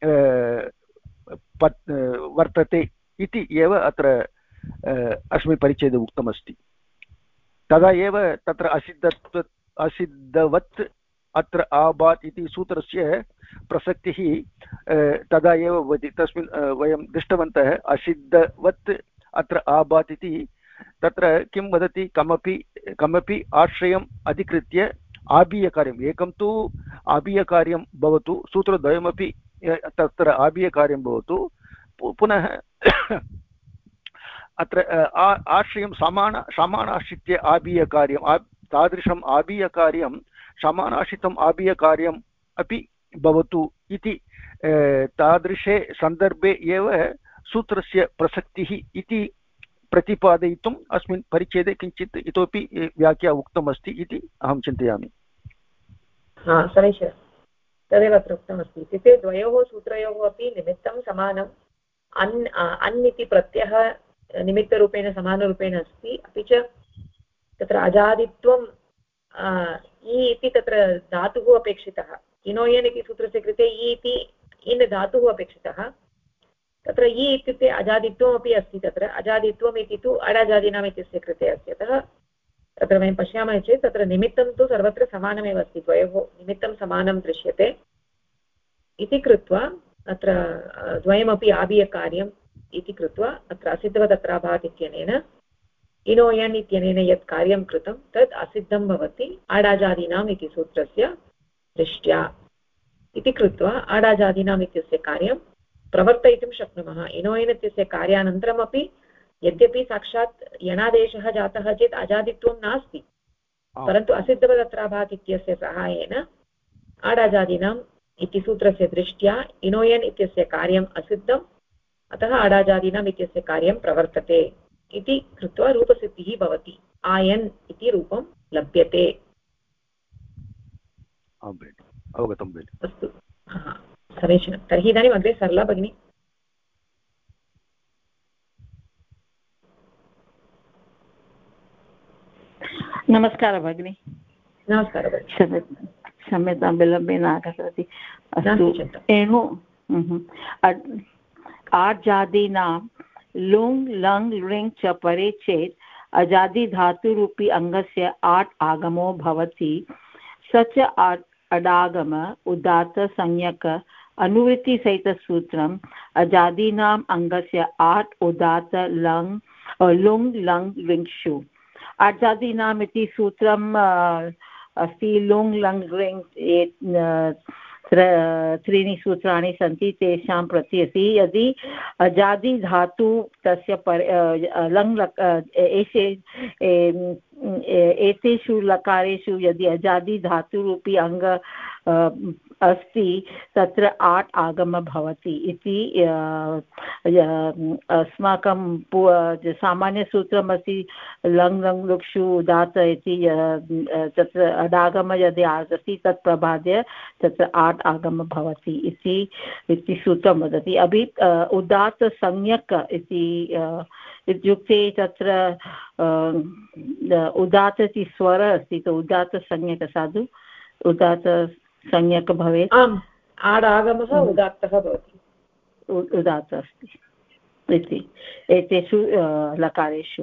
वर्तते इति एव अत्र अस्मिन् परिच्छेदे उक्तमस्ति तदा एव तत्र असिद्धवत् अत्र आबात् इति सूत्रस्य प्रसक्तिः तदा एव भवति तस्मिन् वयं दृष्टवन्तः असिद्धवत् अत्र आबात् इति तत्र किं वदति कमपि आश्रयम् अधिकृत्य आबीयकार्यम् एकं तु आबीयकार्यं भवतु सूत्रद्वयमपि तत्र आबीयकार्यं भवतु पुनः अत्र आश्रयं समानाश्रित्य आबीयकार्यं तादृशम् आबीयकार्यं समानाश्रितम् आबीयकार्यम् अपि भवतु इति तादृशे सन्दर्भे एव सूत्रस्य प्रसक्तिः इति प्रतिपादयितुम् अस्मिन् परिच्छेदे किञ्चित् इतोपि व्याख्या उक्तमस्ति इति अहं चिन्तयामि। समीचीनं तदेव अत्र उक्तमस्ति इत्युक्ते द्वयोः सूत्रयोः अपि निमित्तं समानम् अन् इति प्रत्ययः निमित्तरूपेण समानरूपेण अस्ति अपि च तत्र अजादित्वं इ इति तत्र धातुः अपेक्षितः इनोयन् इति सूत्रस्य कृते इ इति इन् धातुः अपेक्षितः तत्र इ इत्युक्ते अजादित्वमपि अस्ति तत्र अजादित्वम् इति तु अडाजादीनाम् इत्यस्य कृते अस्ति अतः तत्र वयं पश्यामः चेत् तत्र निमित्तं तु सर्वत्र समानमेव अस्ति द्वयोः निमित्तं समानं दृश्यते इति कृत्वा अत्र द्वयमपि आबीयकार्यम् इति कृत्वा अत्र असिद्धवदत्राभात् इत्यनेन इनोयन् इत्यनेन यत् कार्यं कृतं तत् असिद्धं भवति आडाजादीनाम् इति सूत्रस्य दृष्ट्या इति कृत्वा आडाजादीनाम् इत्यस्य कार्यं प्रवर्तयितुं शक्नुमः। इनोयन् इत्यस्य कार्यानन्तरमपि यद्यपि साक्षात् यणादेशः जातः चेत् अजादित्वं नास्ति परन्तु असिद्धवदत्राभात् इत्यस्य सहायेन आडाजादीनाम् इति सूत्रस्य दृष्ट्या इनोयन् इत्यस्य कार्यम् असिद्धं अतः अडाजादीनाम् इत्यस्य कार्यं प्रवर्तते इति कृत्वा रूपसिद्धिः भवति। आयन् इति रूपं लभ्यते। अवगतं भगिनि। अस्तु, समीचीनं। तर्हि इदानीम् अग्रे सरला भगिनी। नमस्कारः भगिनि। नमस्कारः भगिनि। क्षम्यतां विलम्बेन आगतवती। अस्तु, एणु आर्जादीनां लुङ् लङ् लृङ् च परे चेत् अजादिधातुरूपी अङ्गस्य आट् आगमो भवति। स च अडागम उदात्तसंज्ञक अनुवृत्तिसहितसूत्रम् अजादीनाम् अङ्गस्य आट् उदात्त लङ् लुङ् लङ् लृङ्क्षु। आर्जादीनाम् इति सूत्रम् अस्ति। लुङ् लङ् लृङ् त्रीणि सूत्राणि सन्ति, तेषां प्रति अस्ति। यदि अजादि धातु तस्य लङ् एतेषु लकारेषु यदि अजादि धातुरूपी अङ्ग अस्ति तत्र आट् आगम भवति इति अस्माकं सामान्यसूत्रमस्ति। लङ् लङ् लुक्षु उदात्त इति तत्र अडागम यदि अस्ति तत् प्रबाद्य तत्र आट् आगम भवति इति सूत्रं वदति। अपि उदात्तसंज्ञक इति इत्युक्ते तत्र उदात्त इति स्वरः अस्ति, तो उदात्तसंज्ञक साधु उदात्तसंज्ञक भवेत्। आम्, आडागमः उदात्तः भवति, उदात्त अस्ति इति एतेषु लकारेषु।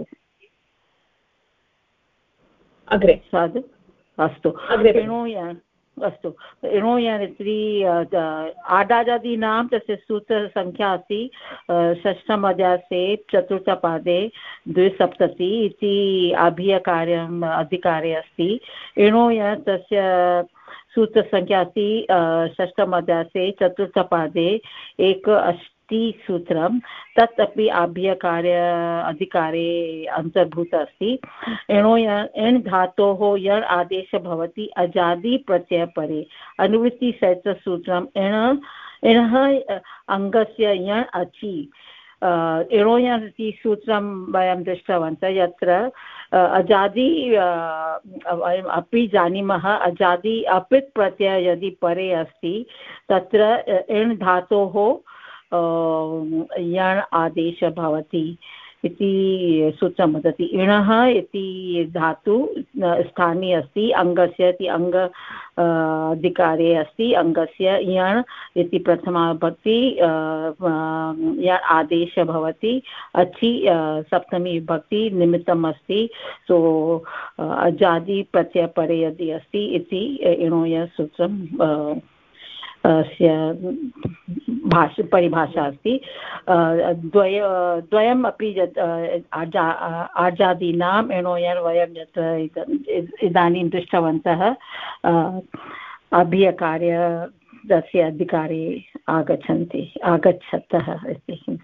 अग्रे साधु। अस्तु, अस्तु। इणोयन् इति आडाजादीनां तस्य सूत्रसङ्ख्या अस्ति षष्ठमध्याये चतुर्थपादे 270 इति अभियकार्यम् अधिकारे अस्ति। इणोयन् तस्य सूत्रसङ्ख्या अस्ति षष्ठमध्याये चतुर्थपादे 180 सूत्रं, तत् अपि अभ्यकार्य अधिकारे अन्तर्भूत अस्ति। एण् धातोः यण् आदेशः भवति अजादि प्रत्ययपरे अनुवृत्तिसहितसूत्रम् एणः अङ्गस्य यण् अचि। एणोयन् इति सूत्रं वयं दृष्टवन्तः, यत्र अजादि वयम् अपि जानीमः अजादि अपित् प्रत्यय यदि परे अस्ति तत्र एण् धातोः यण् आदेशः भवति इति सूत्रं वदति। इणः इति धातु स्थाने अस्ति, अङ्गस्य इति अङ्ग अधिकारे अस्ति। अङ्गस्य यण् इति प्रथमा विभक्ति यण् आदेशः भवति। अचि सप्तमी विभक्ति निमित्तम् अस्ति। सो अजादि प्रत्ययपरे यदि अस्ति इति इणोयन् सूत्रं परिभाषा अस्ति। द्वयम् अपि आर्जादीनाम् एणोयन् वयं यत्र इदानीं दृष्टवन्तः अभियकार्य तस्य अधिकारे आगच्छतः इति।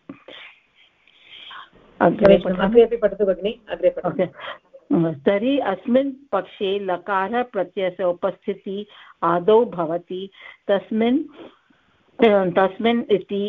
अग्रे पठतु भगिनि, अग्रे पठतु। तर्हि अस्मिन् पक्षे लकार प्रत्ययस्य उपस्थितिः आदौ भवति। तस्मिन् इति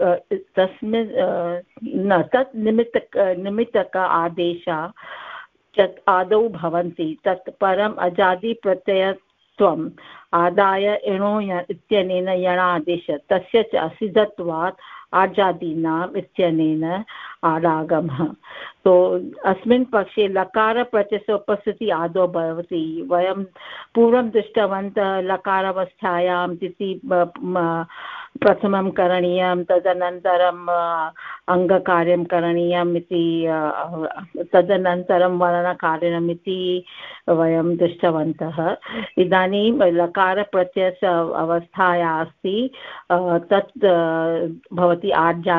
तत् निमित्तक आदेशाः आदौ भवन्ति। तत् परम् अजादि प्रत्ययत्वम् आदाय एणोयन् इत्यनेन यणादेशः तस्य च असिद्धत्वात् आर्जादीनाम् इत्यनेन आडागमः। तो अस्मिन् पक्षे लकार प्रत्ययस्य उपस्थितिः आदौ भवति। वयं पूर्वं दृष्टवन्तः लकारावस्थायां तिथि प्रथमं करणीयं, तदनन्तरम् अङ्गकार्यं करणीयम् इति, तदनन्तरं वर्णकार्यम् इति वयं दृष्टवन्तः। इदानीं लकारप्रत्ययस्य अवस्थाया अस्ति, तत् भवति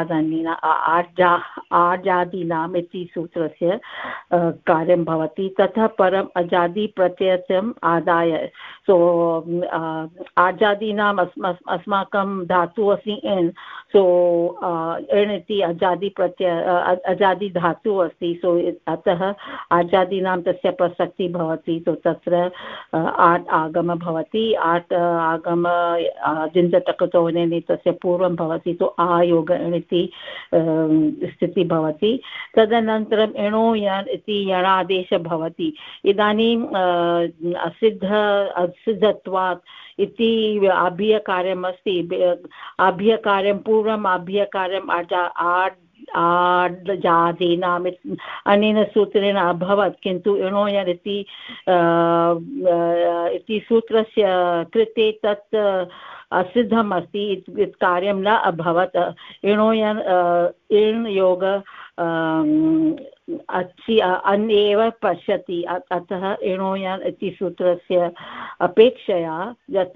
आर्जादीनाम् इति सूत्रस्य कार्यं भवति। ततः परम् अजादि प्रत्ययम् आदाय, सो आर्जादीनाम् अस्माकं धातु अस्ति एन्, सो एण् इति अजादि धातुः अस्ति सो अतः आजादीनां तस्य प्रसक्तिः भवति सो तत्र आट् आगम भवति आट् आगम जिञ्जटकतोनेनि तस्य पूर्वं भवति सो आयोग इति स्थितिः भवति तदनन्तरम् एणो यण् इति यणादेशः भवति इदानीम् असिद्धत्वात् इति आभ्यकार्यमस्ति आभ्यकार्यं पूर्वम् आभ्यकार्यम् आजादीनाम् अनेन सूत्रेण अभवत् किन्तु एणो यण् इति सूत्रस्य कृते तत् असिद्धम् अस्ति कार्यं न अभवत् एणो यण् इण् योग अन् एव पश्यति अतः एणो यण् इति सूत्रस्य अपेक्षया यत्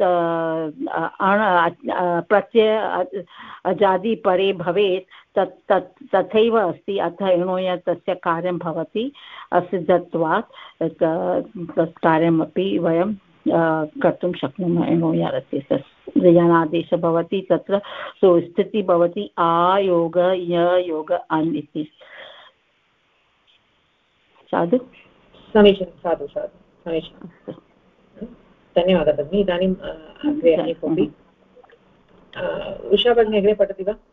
प्रत्यय अजादि परे भवेत् तथैव अस्ति अतः एणो यण् तस्य कार्यं भवति असिद्धत्वात् तत् कार्यमपि वयं कर्तुं शक्नुमः एणो यण् इत्यस्य यणादेशः भवति तत्र सो स्थितिः भवति आयोग योग अन् इति साधु समीचीनं साधु साधु समीचीनं धन्यवादः भगिनी इदानीम् अग्रे अन्य कोऽपि उषा भगिनी अग्रे पठति वा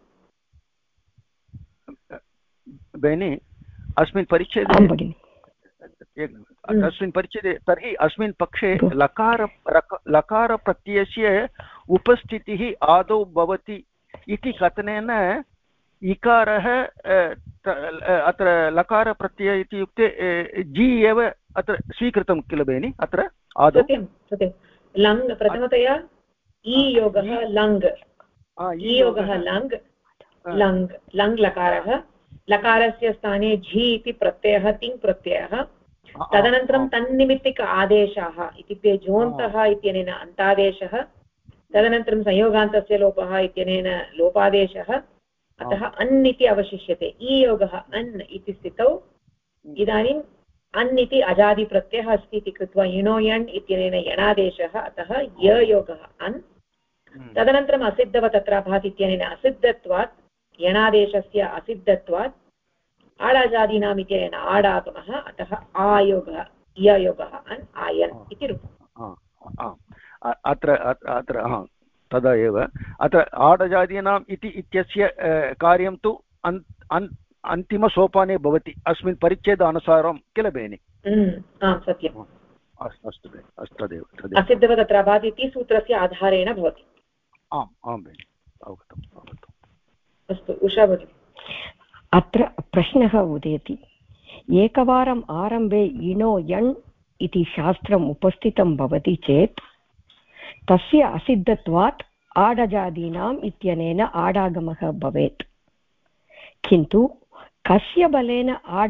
भगिनी अस्मिन् परिच्छेदे अस्मिन् परिच्छेदे तर्हि अस्मिन् पक्षे लकारप्रत्ययस्य उपस्थितिः आदौ भवति इति कथनेन इकारः अत्र लकारप्रत्यय इत्युक्ते जि एव अत्र स्वीकृतं किल भगिनि अत्र आदौ सत्यं सत्यं लङ् प्रथमतया ईयोगः लङ् ईयोगः लङ् लङ् लङ् लकारः लकारस्य स्थाने झि इति प्रत्ययः तिङ् प्रत्ययः तदनन्तरं तन्निमित्तिक आदेशाः इत्युक्ते जोन्तः इत्यनेन अन्तादेशः तदनन्तरं संयोगान्तस्य लोपः इत्यनेन लोपादेशः अतः अन् इति अवशिष्यते ईयोगः अन् इति स्थितौ इदानीम् अन् इति अजादिप्रत्ययः अस्ति इति कृत्वा इणो यण् इत्यनेन यणादेशः अतः ययोगः अन् तदनन्तरम् असिद्धवत् तत्राभात् इत्यनेन असिद्धत्वात् यणादेशस्य असिद्धत्वात् आडाजादीनाम् इत्यनेन आडागमः अतः आयोगः ययोगः अन् आयन् इति रूपम् अत्र तदा एव अत्र आडजादीनाम् इति इत्यस्य कार्यं तु अन्तिमसोपाने भवति अस्मिन् परिच्छेदानुसारं किल भगिनि सत्यम् अस्तु तदेव असिद्धवत् तत्राभात् इति सूत्रस्य आधारेण भवति आम् भगिनि अवगतम् अस्तु उषा भगिनी अत्र प्रश्नः उदेति एकवारम् आरम्भे इणो यण् इति शास्त्रम् उपस्थितं भवति चेत् तस्य असिद्धत्वात् आडजादीनाम् इत्यनेन आडागमः भवेत् किन्तु कस्य बलेन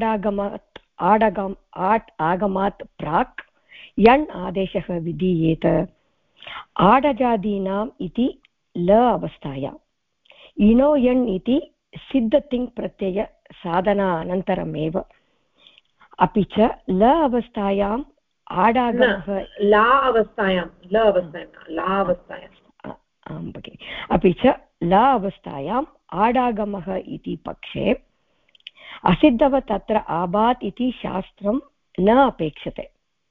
आगमात् प्राक् यण् आदेशः विधीयेत आडजादीनाम् इति ल अवस्थायाम् इणो यण् इति सिद्धतिङ् प्रत्यय साधनानन्तरमेव अपि च ल अवस्थायाम् आडागमः आं भगिनि अपि च ल अवस्थायाम् आडागमः इति पक्षे असिद्धवत् अत्र आबात् इति शास्त्रं न अपेक्षते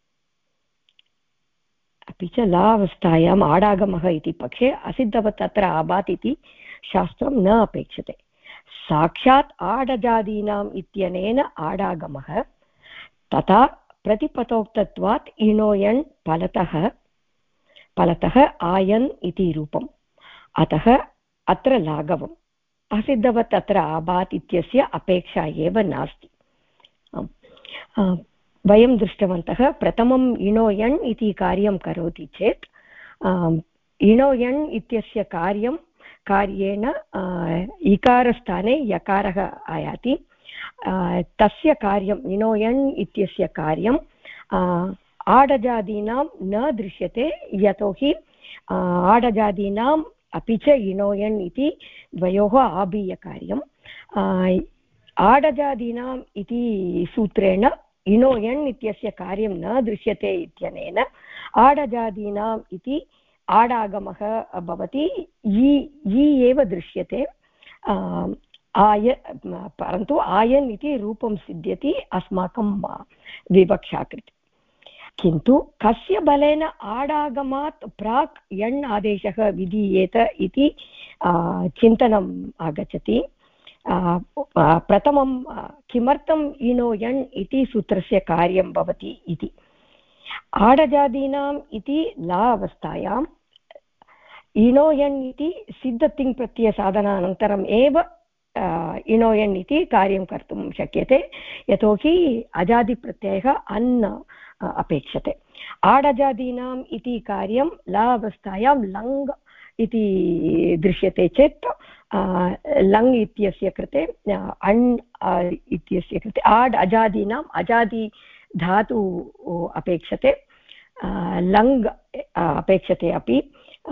अपि च ल अवस्थायाम् आडागमः इति पक्षे असिद्धवत् अत्र आबात् इति शास्त्रं न अपेक्षते साक्षात् आडजादीनाम् इत्यनेन आडागमः तथा प्रतिपदोक्तत्वात् इणो यण् फलतः आयन् इति रूपम् अतः अत्र लाघवम् असिद्धवत् अत्र आबात् इत्यस्य अपेक्षा एव नास्ति वयं दृष्टवन्तः प्रथमम् इणो यण् इति कार्यं करोति चेत् इणो यण् इत्यस्य कार्येण इकारस्थाने यकारः आयाति तस्य कार्यम् इणो यण् इत्यस्य कार्यम् आडजादीनां न दृश्यते यतोहि आडजादीनाम् अपि च इणो यण् इति द्वयोः आबीयकार्यम् आडजादीनाम् इति सूत्रेण इणो यण् इत्यस्य कार्यं न दृश्यते इत्यनेन आडजादीनाम् इति आडागमः भवति इ एव दृश्यते परन्तु आयन् इति रूपं सिद्ध्यति अस्माकं विवक्षाकृते। किन्तु कस्य बलेन आडागमात् प्राक् यण् आदेशः विधीयेत इति चिन्तनम् आगच्छति। प्रथमं किमर्थम् इनो यण् इति सूत्रस्य कार्यं भवति इति। आडजादीनाम् इति ला अवस्थायाम् इनो यण् इति सिद्धतिङ् प्रत्ययसाधनानन्तरम् एव इनो यण् इति कार्यं कर्तुं शक्यते, यतोहि अजादिप्रत्ययः अन् अपेक्षते। आडजादीनाम् इति कार्यं ला अवस्थायां लङ् इति दृश्यते चेत् लङ् इत्यस्य कृते अण् इत्यस्य कृते आड् अजादीनाम् अजादि धातु अपेक्षते, लङ् अपेक्षते अपि।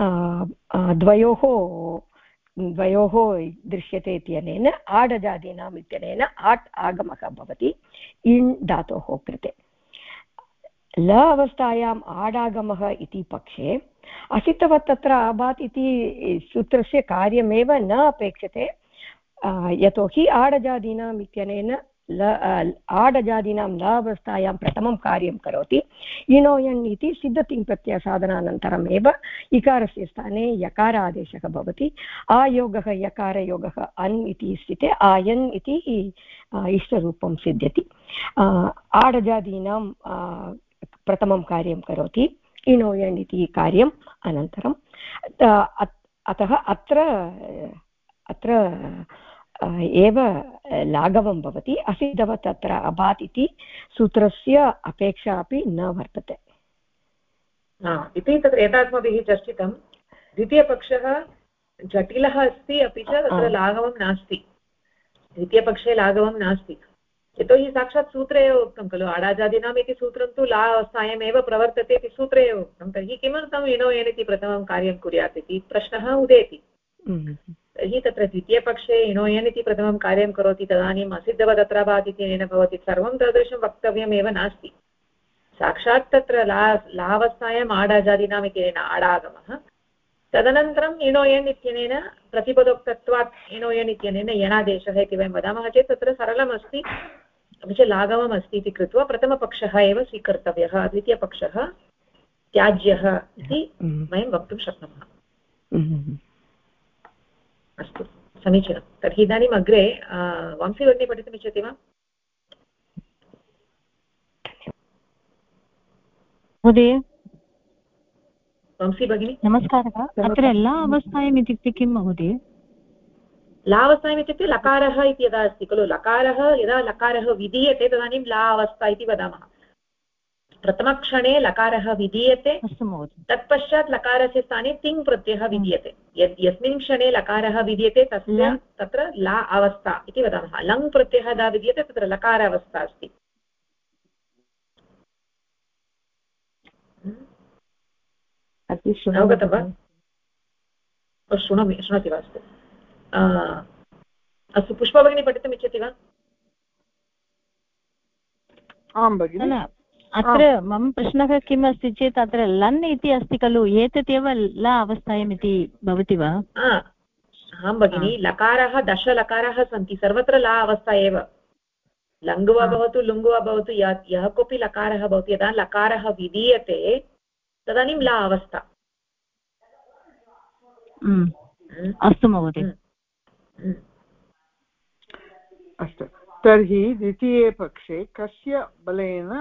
द्वयोः दृश्यते इत्यनेन आडजादीनाम् इत्यनेन आट् आगमः भवति इण् धातोः कृते। ल अवस्थायाम् आडागमः इति पक्षे असितवत् तत्र अभात् इति सूत्रस्य कार्यमेव न अपेक्षते, यतोहि आडजादीनाम् इत्यनेन आडजादीनां ल अवस्थायां प्रथमं कार्यं करोति। इनो यण् इति सिद्धतिङ् प्रत्ययसाधनानन्तरम् एव इकारस्य स्थाने यकार आदेशः भवति। आयोगः यकारयोगः अन् इति स्थिते आयन् इति इष्टरूपं सिद्ध्यति। आडजादीनां प्रथमं कार्यं करोति, इनो यण् इति कार्यम् अनन्तरम्। अतः अत्र एव लाघवं भवति। असिद्धवत् अत्र अभात् इति सूत्रस्य अपेक्षा अपि न वर्तते इति तत्र यथा अस्माभिः चर्चितं। द्वितीयपक्षः जटिलः अस्ति, अपि च तत्र लाघवं नास्ति। द्वितीयपक्षे लाघवं नास्ति, यतोहि साक्षात् सूत्रे एव उक्तं खलु आडाजादीनाम् इति सूत्रं तु ला अवस्थायामेव प्रवर्तते इति सूत्रे एव उक्तं। तर्हि किमर्थम् इनो यण् इति प्रथमं कार्यं कुर्यात् इति प्रश्नः उदेति। तर्हि तत्र द्वितीयपक्षे इनो यण् इति प्रथमं कार्यं करोति, तदानीम् असिद्धवत् अत्र अभात् इत्यनेन भवति, सर्वं तादृशं वक्तव्यमेव नास्ति। साक्षात् तत्र लावस्थायाम् आडाजादीनाम् इत्यनेन आडागमः, तदनन्तरम् इनो यण् इत्यनेन प्रतिपदोक्तत्वात् इनो यण् इत्यनेन यणादेशः इति वयं वदामः चेत् तत्र सरलमस्ति, अपि च लाघवम् अस्ति इति कृत्वा प्रथमपक्षः एव स्वीकर्तव्यः, द्वितीयपक्षः त्याज्यः इति वयं वक्तुं शक्नुमः। अस्तु, समीचीनं। तर्हि इदानीम् अग्रे वंशी भगिनी पठितुमिच्छति वा? महोदय वंशी भगिनी नमस्कारः। अत्र ला अवस्थायाम् इत्युक्ते किं महोदय? ला अवस्थायाम् इत्युक्ते लकारः इति यदा अस्ति खलु, लकारः यदा लकारः विधीयते तदानीं ला अवस्था इति वदामः। प्रथमक्षणे लकारः विधीयते, तत्पश्चात् लकारस्य स्थाने तिङ् प्रत्ययः विधीयते। यस्मिन् क्षणे लकारः विधीयते तस्य तत्र ला अवस्था इति वदामः। लङ् प्रत्ययः यदा विधीयते तत्र लकार अवस्था अस्ति। अवगतं वा? शृणोति वा? अस्तु अस्तु, पुष्पा भगिनी पठितुम् इच्छति वा? आं भगिनि। अत्र मम प्रश्नः किम् अस्ति चेत् अत्र लन् इति अस्ति खलु, एतत् एव ला अवस्थायाम् इति भवति वा? आं भगिनि, लकारः दशलकाराः सन्ति, सर्वत्र ला अवस्था एव। लङ् वा भवतु लुङ् वा भवतु, यः कोऽपि लकारः भवति, यदा लकारः विधीयते तदानीं ला अवस्था। अस्तु महोदय। अस्तु, तर्हि द्वितीये पक्षे कस्य बलेन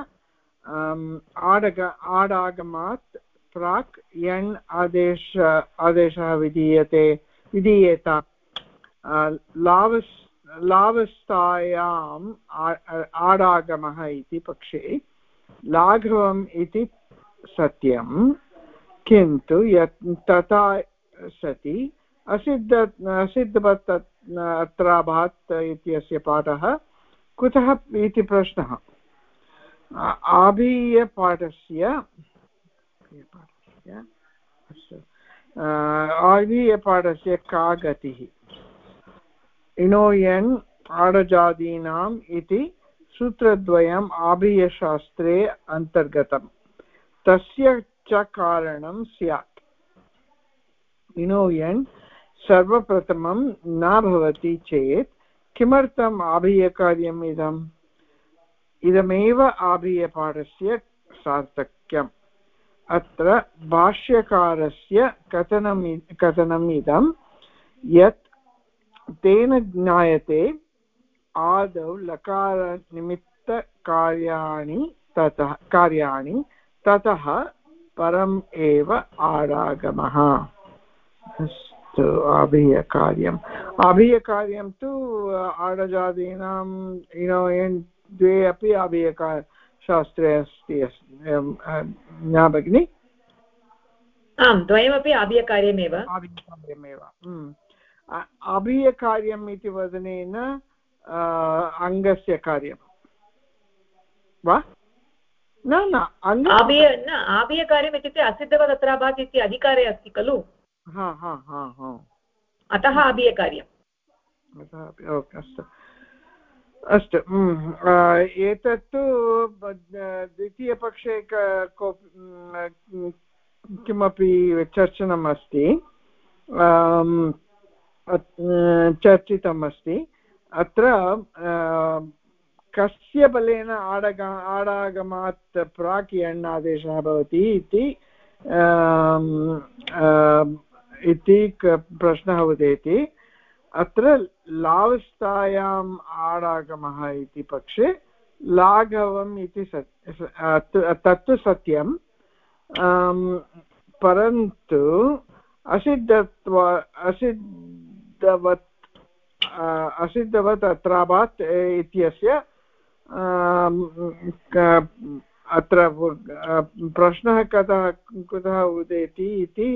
आडागमात् प्राक् यण् आदेशः विधीयेत? लावस्थायाम् आडागमः इति पक्षे लाघवम् इति सत्यं, किन्तु तथा सति असिद्धवत् अत्राभात् इत्यस्य पाठः कुतः इति प्रश्नः। आभीयपाठस्य का गतिः? इनो यण् आडजादीनाम् इति सूत्रद्वयम् आभीयशास्त्रे अन्तर्गतम्, तस्य च कारणं स्यात्। इनो यण् सर्वप्रथमं न भवति चेत् किमर्थम् आभीयकार्यम् इदमेव आभीयपाठस्य सार्थक्यम्। अत्र भाष्यकारस्य कथनम् इदं यत् तेन ज्ञायते आदौ लकारनिमित्तकार्याणि ततः परम् एव आडागमः। अस्तु, आभीयकार्यं तु आडजादीनां द्वे अपि आभीयशास्त्रे अस्ति न भगिनि? आम्, द्वयमपि आभीयकार्यमेव। आभीयकार्यम् इति वदनेन अङ्गस्य कार्यं वा? न आभीयकार्यम् इत्युक्ते असिद्धवत् अत्राभात् इति अधिकारे अस्ति खलु, अतः आभीयकार्यम्। अस्तु, एतत्तु द्वितीयपक्षे किमपि चर्चनम् अस्ति, चर्चितम् अस्ति। अत्र कस्य बलेन आडागमात् प्राक् यण् आदेशः भवति इति प्रश्नः उदेति। अत्र लावस्थायाम् आडागमः इति पक्षे लाघवम् इति तत्तु सत्यं, परन्तु असिद्धवत् अत्राभात् इत्यस्य अत्र प्रश्नः कुतः उदेति इति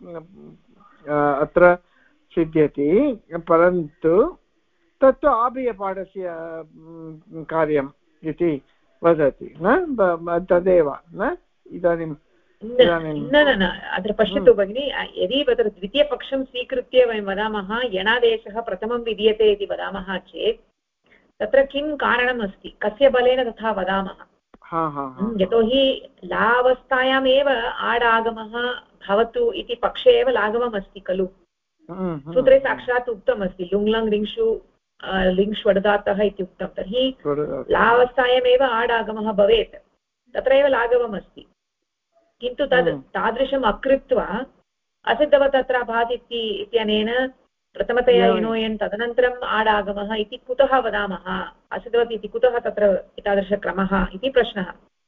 अत्र सिद्ध्यति, परन्तु तत्तु आभीयपाठस्य कार्यम् इति वदति न, तदेव न इदानीं न अत्र पश्यतु भगिनि, यदि तत्र द्वितीयपक्षं स्वीकृत्य वयं वदामः यणादेशः प्रथमं विधीयते इति वदामः चेत् तत्र किं कारणम् अस्ति, कस्य बलेन तथा वदामः? यतोहि लावस्थायामेव आडागमः भवतु इति पक्षे एव लाघवम् अस्ति खलु। सूत्रे साक्षात् उक्तमस्ति लुङ्लङ् लिङ्षु लिङ्ष्वडदातः इति उक्तं। तर्हि लावस्थायामेव आडागमः भवेत्, तत्र एव लाघवम् अस्ति। किन्तु तादृशम् अकृत्वा असिद्धवत् अत्राभात् इत्यनेन प्रथमतया इणोयन् तदनन्तरम् आडागमः इति कुतः वदामः? असिद्धवत् इति कुतः तत्र एतादृशक्रमः इति प्रश्नः।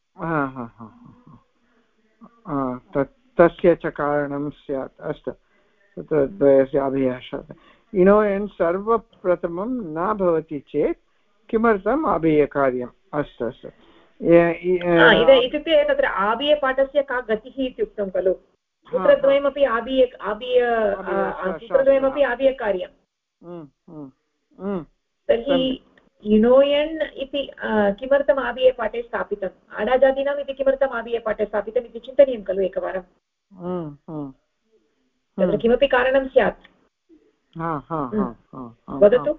तस्य च कारणं स्यात्। अस्तु, तत्र द्वयस्य आभीयः इणोयन् सर्वप्रथमं न भवति चेत् किमर्थम् आभीयकार्यम्? अस्तु अस्तु, इत्युक्ते तत्र आभीयपाठस्य का गतिः इत्युक्तं खलु। सूत्रद्वयमपि सूत्रद्वयमपि आभीयकार्यं। तर्हि इणोयन् इति किमर्थम् आभीयपाठे स्थापितम्, आडाजादीनाम् इति किमर्थम् आभीयपाठे स्थापितम् इति चिन्तनीयं खलु एकवारं। तत्र किमपि कारणं स्यात्, वदतु।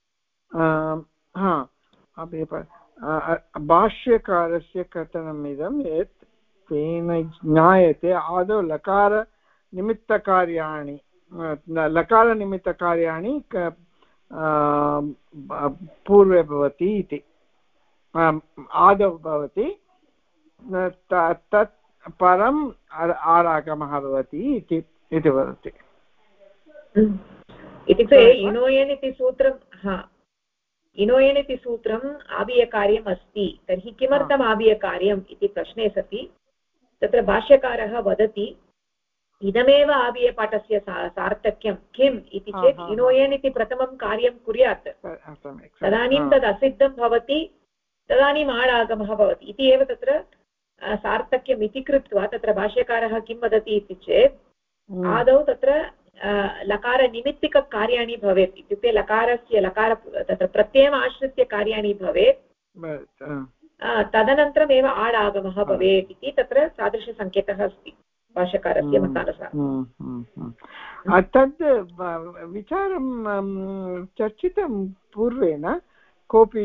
भाष्यकारस्य कथनमिदं यत् तेन ज्ञायते आदौ लकारनिमित्तकार्याणि पूर्वे भवति इति, आदौ भवति, तत् परम् आडागमः भवति इति वदति। इत्युक्ते इणोयन् इति सूत्रं इणोयन् इति सूत्रम् आभीयकार्यम् अस्ति। तर्हि किमर्थम् आभीयकार्यम् इति प्रश्ने सति तत्र भाष्यकारः वदति इदमेव आभीयपाठस्य सार्थक्यं किम् इति चेत् इणोयन् इति प्रथमं कार्यं कुर्यात्, तदानीं तद् असिद्धं भवति, तदानीम् आडागमः भवति इति एव तत्र सार्थक्यम् इति कृत्वा तत्र भाष्यकारः किं वदति इति चेत् आदौ तत्र लकारनिमित्तिककार्याणि भवेत्, इत्युक्ते लकार तत्र प्रत्ययम् आश्रित्य कार्याणि भवेत्, तदनन्तरमेव आडागमः भवेत् इति तत्र तादृशसङ्केतः अस्ति भाष्यकारस्य मतानुसारं। तद् विचारं चर्चितं पूर्वेण कोऽपि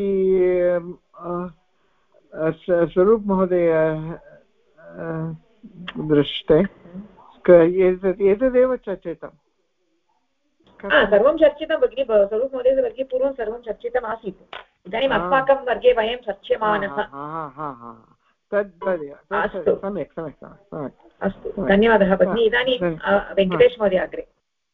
स्वरूप महोदय दृष्टे एतदेव चर्चितम्। सर्वं चर्चितं भगिनि स्वरूपमहोदय भगिनी पूर्वं सर्वं चर्चितम् आसीत् इदानीम् अस्माकं वर्गे वयं चर्च्यमानः अस्तु सम्यक् सम्यक् सम्यक् अस्तु धन्यवादः भगिनि इदानीं वेङ्कटेश महोदय अग्रे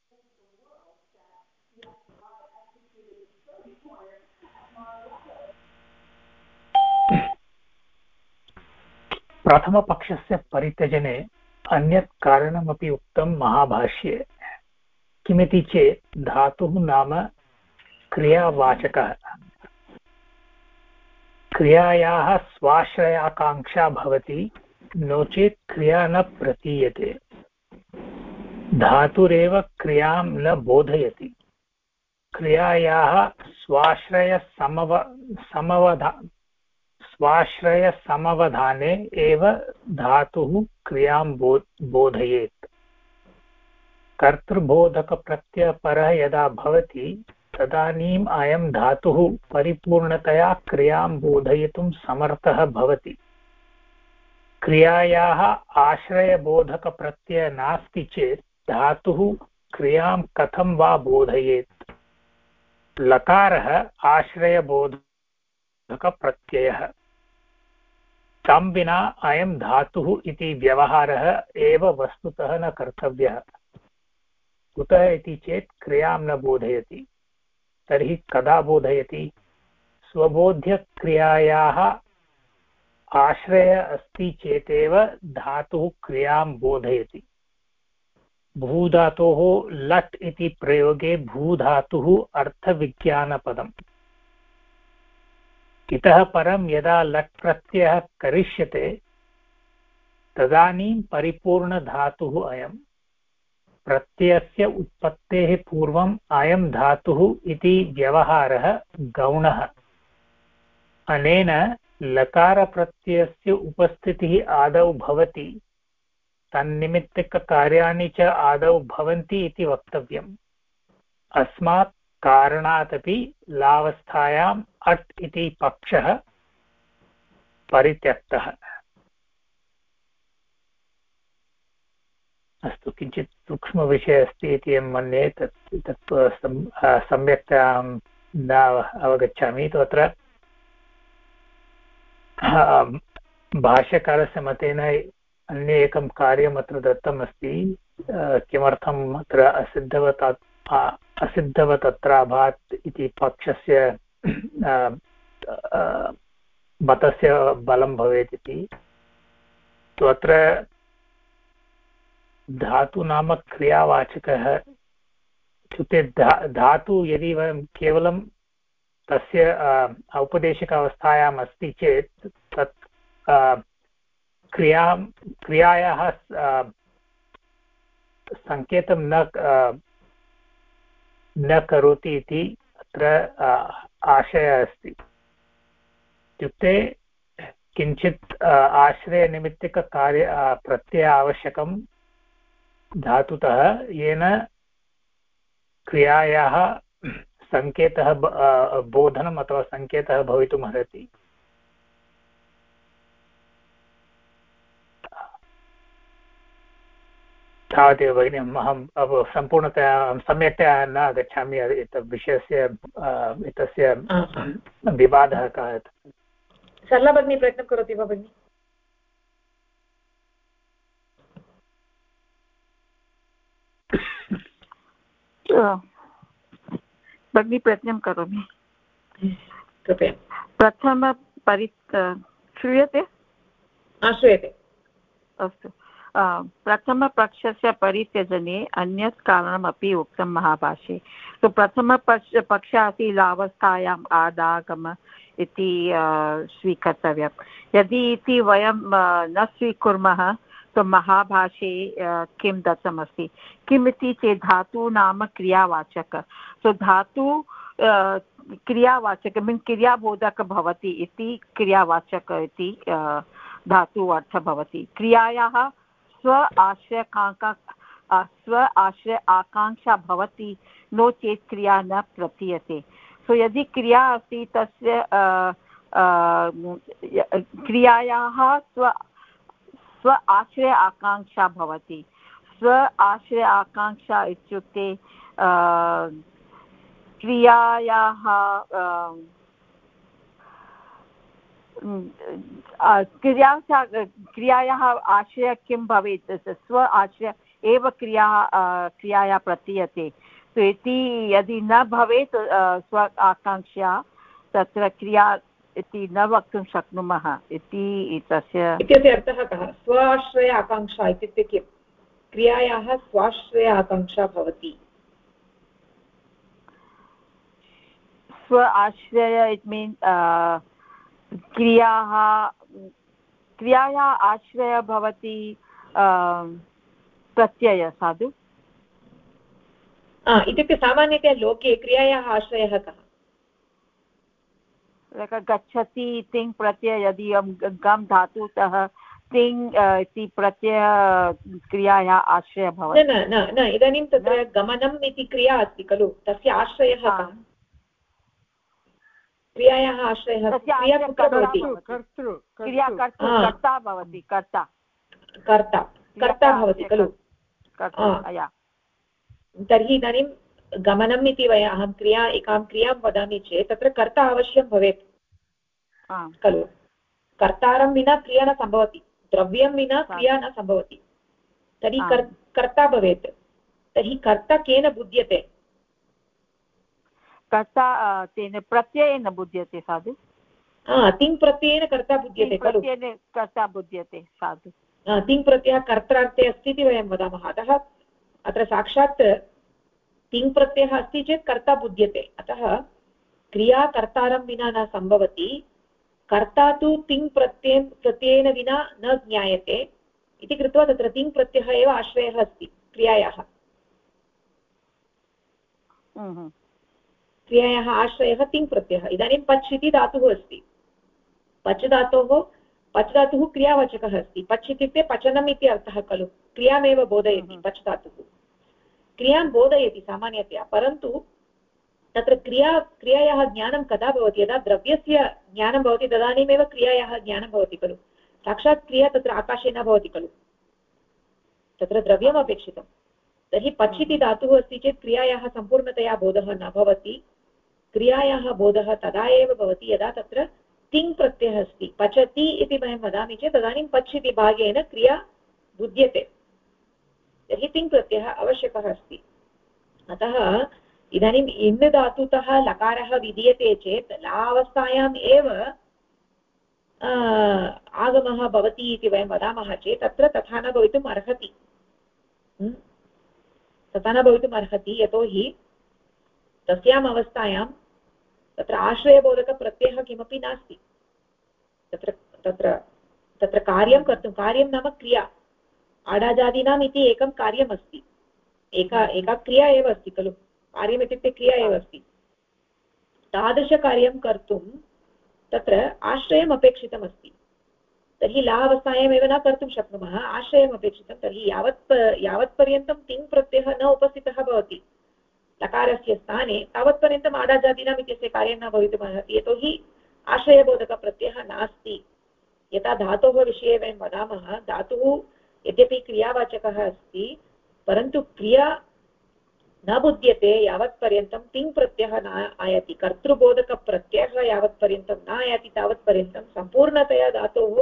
प्रथमपक्षस्य परित्यजने अन्यत् कारणमपि उक्तं महाभाष्ये किमिति चेत् धातुः नाम क्रियावाचकः क्रियायाः स्वाश्रयाकाङ्क्षा भवति नो चेत् क्रिया न प्रतीयते धातुरेव क्रियां न बोधयति क्रियायाः स्वाश्रयसमवधाने एव धातुः क्रियां बोधयेत् कर्तृबोधकप्रत्ययपरः यदा भवति तदानीम् अयं धातुः परिपूर्णतया क्रियां बोधयितुं समर्थः भवति क्रियायाः आश्रयबोधकप्रत्ययः नास्ति चेत् धातुः क्रियां कथं वा बोधयेत् लकारः आश्रयबोधकप्रत्ययः तं विना अयं धातुः इति व्यवहारः एव वस्तुतः न कर्तव्यः कुतः इति चेत् क्रियां न बोधयति तर्हि कदा बोधयति स्वबोध्यक्रियायाः आश्रय अस्ति चेतेव धातुः क्रियां बोधयति भूधातोः लट् इति प्रयोगे भूधातुः अर्थविज्ञानपदम् इतः परं यदा लट् प्रत्ययः करिष्यते तदानीं परिपूर्णधातुः अयम् प्रत्ययस्य उत्पत्तेः पूर्वम् अयं धातुः इति व्यवहारः गौणः अनेन लकारप्रत्ययस्य उपस्थितिः आदौ भवति तन्निमित्तककार्याणि च आदौ भवन्ति इति वक्तव्यम् अस्मात् कारणादपि लावस्थायाम् अट् इति पक्षः परित्यक्तः अस्तु किञ्चित् सूक्ष्मविषयः अस्ति इति मन्ये तत् सम्यक्तया न अवगच्छामि तत्र भाष्यकारस्य मतेन अन्य एकं कार्यम् अत्र दत्तम् अस्ति किमर्थम् अत्र असिद्धवतत्राभात् इति पक्षस्य मतस्य बलं भवेत् इति अत्र धातु नाम क्रियावाचकः इत्युक्ते धातु यदि वयं केवलं तस्य औपदेशिकावस्थायाम् अस्ति चेत् तत् क्रियायाः सङ्केतं न करोति इति अत्र आशयः अस्ति इत्युक्ते किञ्चित् आश्रयनिमित्तिककार्य प्रत्यय आवश्यकं धातुतः येन क्रियायाः सङ्केतः बोधनम् अथवा सङ्केतः भवितुम् अर्हति तावदेव भगिनि अहं सम्पूर्णतया सम्यक्तया न गच्छामि विषयस्य एतस्य विवादः कः सरला भगिनी प्रयत्नं करोति वा भगिनि भगिनी प्रयत्नं करोमि कृपया श्रूयते श्रूयते अस्तु प्रथमपक्षस्य परित्यजने अन्यत् कारणमपि उक्तं महाभाष्ये तो प्रथमपक्षः अस्ति लावस्थायाम् आदागम इति स्वीकर्तव्यं यदि इति वयं न स्वीकुर्मः तो महाभाष्ये किं दत्तमस्ति किमिति चेत् धातु नाम क्रियावाचक तो धातु क्रियावाचक मीन्स् क्रियाबोधक भवति इति क्रियावाचक इति धातु अर्थः भवति क्रियायाः स्व आश्रय आकाङ्क्षा भवति नो चेत् क्रिया न प्रतीयते सो यदि क्रिया अस्ति तस्य क्रियायाः स्व आश्रय आकाङ्क्षा भवति स्व आश्रय आकाङ्क्षा इत्युक्ते क्रियायाः क्रियायाः आश्रयः किं भवेत् स्व आश्रय एव क्रियाया प्रतीयते इति यदि न भवेत् स्व आकाङ्क्षा तत्र क्रिया इति न वक्तुं शक्नुमः इति तस्य इत्यस्य अर्थः कः स्वाश्रय आकाङ्क्षा इत्युक्ते किं क्रियायाः स्वाश्रय आकाङ्क्षा भवति स्व आश्रय इट् मीन् क्रियायाः आश्रयः भवति प्रत्यय साधु इत्युक्ते सामान्यतया लोके क्रियायाः आश्रयः कः गच्छति तिङ् प्रत्यय यदि गम् धातुतः तिङ् इति प्रत्यय क्रियायाः आश्रयः भवति न न न इदानीं तत्र गमनम् इति क्रिया अस्ति खलु तस्य आश्रयः कः क्रियायाः आश्रयः क्रिया कुत्र भवति कर्ता भवति कर्ता भवति खलु तर्हि इदानीं गमनम् इति अहं एकां क्रियां वदामि चेत् तत्र कर्ता अवश्यं भवेत् खलु कर्तारं विना क्रिया न सम्भवति द्रव्यं विना क्रिया न सम्भवति तर्हि कर्ता भवेत् तर्हि कर्ता केन बुध्यते कर्ता तेन प्रत्ययेन बुध्यते साधु तिङ् प्रत्ययेन कर्ता बुध्यते खलु कर्ता बुध्यते साधु तिङ् प्रत्ययः कर्त्रार्थे अस्ति इति वयं वदामः अतः अत्र साक्षात् तिङ् प्रत्ययः अस्ति चेत् कर्ता बुध्यते अतः क्रिया कर्तारं विना न सम्भवति कर्ता तु तिङ् प्रत्ययेन विना न ज्ञायते इति कृत्वा तत्र तिङ् प्रत्ययः एव आश्रयः अस्ति क्रियायाः क्रियायाः आश्रयः तिङ् प्रत्ययः इदानीं पच् इति धातुः अस्ति पच् धातुः क्रियावाचकः अस्ति पच् इत्युक्ते पचनम् इति अर्थः खलु क्रियामेव बोधयति पच् धातुः क्रियां बोधयति सामान्यतया परन्तु तत्र क्रियायाः ज्ञानं कदा भवति यदा द्रव्यस्य ज्ञानं भवति तदानीमेव क्रियायाः ज्ञानं भवति खलु साक्षात् क्रिया तत्र आकाशे न भवति खलु तत्र द्रव्यम् अपेक्षितं तर्हि पच् इति धातुः अस्ति चेत् क्रियायाः सम्पूर्णतया बोधः न भवति क्रियायाः बोधः तदा एव भवति यदा तत्र तिङ् प्रत्ययः अस्ति पचति इति वयं वदामि चेत् तदानीं पच् इति भागेन क्रिया बुध्यते तर्हि तिङ् प्रत्ययः आवश्यकः अस्ति अतः इदानीम् इन् धातुतः लकारः विधीयते चेत् लावस्थायाम् एव आगमः भवति इति वयं वदामः चेत् तत्र तथा न भवितुम् अर्हति यतोहि तस्याम् अवस्थायां तत्र आश्रयबोधकप्रत्ययः किमपि नास्ति तत्र कार्यं कर्तुं कार्यं नाम क्रिया आडाजादीनाम् इति एकं कार्यम् अस्ति एका क्रिया एव अस्ति खलु कार्यम् इत्युक्ते क्रिया एव अस्ति तादृशकार्यं कर्तुं तत्र आश्रयम् अपेक्षितमस्ति तर्हि लावस्थायामेव न कर्तुं शक्नुमः आश्रयम् अपेक्षितं तर्हि यावत्पर्यन्तं तिङ् प्रत्ययः न उपस्थितः भवति लकारस्य स्थाने तावत्पर्यन्तम् आडाजादीनाम् इत्यस्य कार्यं न भवितुमर्हति यतोहि आश्रयबोधकप्रत्ययः नास्ति यथा धातोः विषये वयं वदामः धातुः यद्यपि क्रियावाचकः अस्ति परन्तु क्रिया न बुध्यते यावत्पर्यन्तं तिङ् प्रत्ययः न आयाति कर्तृबोधकप्रत्ययः यावत्पर्यन्तं न आयाति तावत्पर्यन्तं सम्पूर्णतया धातुः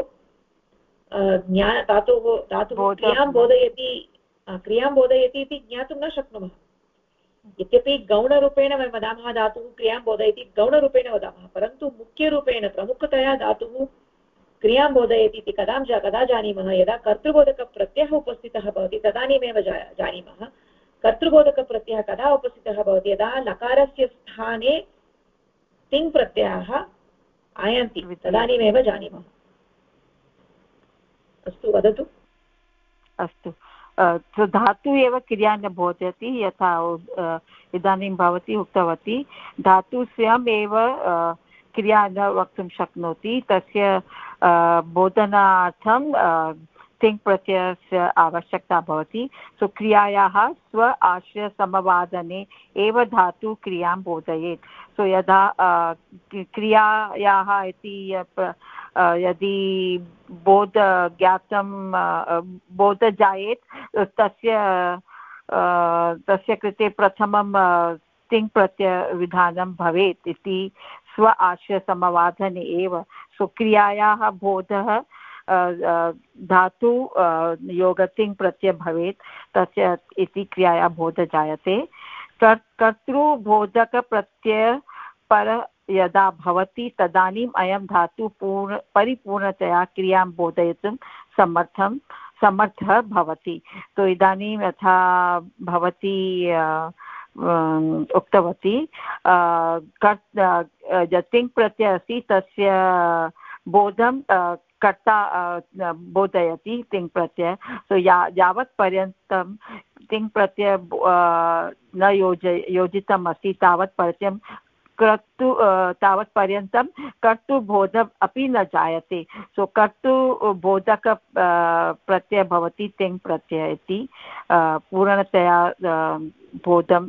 क्रियां बोधयति इति ज्ञातुं न शक्नुमः यद्यपि गौणरूपेण वयं वदामः धातुः क्रियां बोधयति गौणरूपेण वदामः परन्तु मुख्यरूपेण प्रमुखतया धातुः क्रियां बोधयति इति कदा जानीमः यदा कर्तृबोधकप्रत्ययः उपस्थितः भवति तदानीमेव जानीमः कर्तृबोधकप्रत्ययः कदा उपस्थितः भवति यदा लकारस्य स्थाने तिङ् प्रत्ययाः आयान्ति तदानीमेव जानीमः अस्तु वदतु अस्तु धातु एव क्रिया न बोधयति यथा इदानीं भवती उक्तवती धातु स्वयम् एव क्रिया न वक्तुं शक्नोति तस्य बोधनार्थं तिङ् प्रत्ययस्य आवश्यकता भवति सो क्रियायाः स्व आश्रयसमवादने एव धातु क्रियां बोधयेत् सो यदा क्रियायाः इति यदि बोध जायेत् तस्य तस्य कृते प्रथमं तिङ् प्रत्ययविधानं भवेत् इति स्व आश्रयसमवादने एव सुक्रियायाः बोधः धातु योगतिङ् प्रत्यय भवेत् तस्य इति क्रियाया बोधः जायते कर्तृबोधकप्रत्यय पर यदा भवति तदानीम् अयं धातु परिपूर्णतया क्रियां बोधयितुं समर्थः भवति। तो इदानीं यथा भवती उक्तवती तिङ् प्रत्ययः अस्ति तस्य बोधं कर्ता बोधयति तिङ् प्रत्यय। सो यावत् पर्यन्तं तिङ् प्रत्यय न योजितम् अस्ति तावत् पर्यन्तं तावत्पर्यन्तं कर्तृबोधः अपि न जायते। सो कर्तृबोधक प्रत्यय भवति तिङ् प्रत्यय इति पूर्णतया बोधं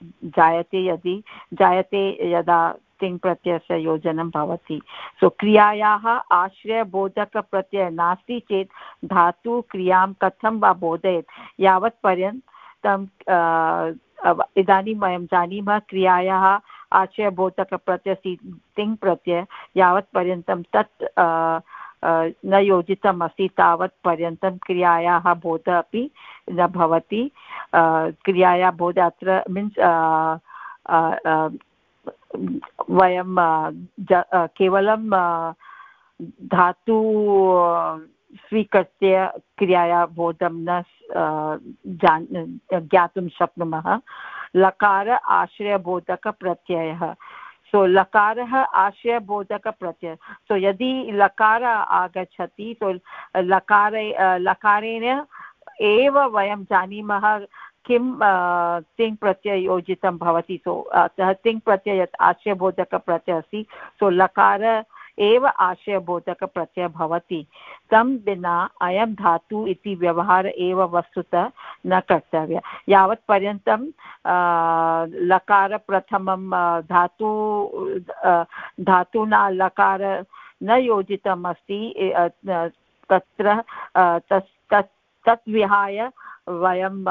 जायते यदा तिङ् प्रत्ययस्य योजनं भवति। सो क्रियायाः आश्रयबोधकप्रत्ययः नास्ति चेत् धातु क्रियां कथं वा बोधयेत् यावत् पर्यन्तं इदानीं वयं जानीमः क्रियायाः आश्रयबोधकप्रत्ययः तिङ् प्रत्यय यावत् पर्यन्तं तत् न योजितम् अस्ति तावत् पर्यन्तं क्रियायाः बोधः अपि न भवति। क्रियायाः बोधः अत्र मीन्स् वयं केवलं धातु स्वीकृत्य क्रियायाः बोधं न ज्ञातुं शक्नुमः। लकार आश्रयबोधकप्रत्ययः। सो लकारः आश्रयबोधकप्रत्ययः। सो यदि लकार आगच्छति तो लकारेण एव वयं जानीमः किं तिङ् प्रत्यय योजितं भवति। सो अतः तिङ् प्रत्यय यत् आश्रयबोधकप्रत्ययः अस्ति सो लकार एव आश्रयबोधकप्रत्ययः भवति। तं विना अयं धातु इति व्यवहार एव वस्तुतः न कर्तव्यः। यावत् पर्यन्तं लकार प्रथमं धातुना लकार न योजितम् अस्ति तत्र तत् विहाय वयं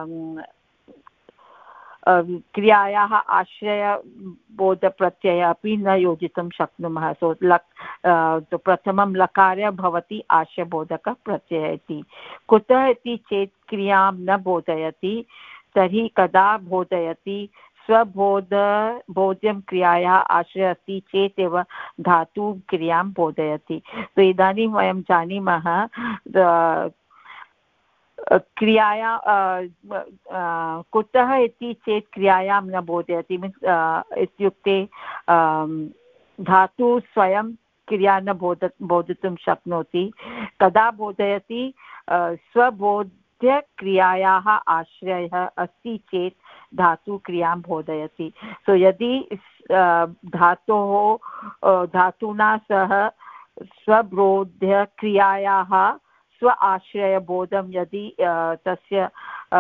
क्रियायाः आश्रयबोधप्रत्ययः अपि न योजितुं शक्नुमः। सो प्रथमं लकारः भवति आश्रयबोधकप्रत्ययः इति। कुतः इति चेत् क्रियां न बोधयति तर्हि कदा बोधयति स्वबोध्यं क्रियायाः आश्रयः अस्ति चेत् एव धातु क्रियां बोधयति। तो इदानीं वयं जानीमः क्रियाया कुतः इति चेत् क्रियायां न बोधयति मीन्स् इत्युक्ते धातु स्वयं क्रिया न बोधितुं शक्नोति। कदा बोधयति स्वबोध्यक्रियायाः आश्रयः अस्ति चेत् धातु क्रियां बोधयति। सो यदि धातुना सह स्वबोध्यक्रियायाः स्व आश्रयबोधं यदि तस्य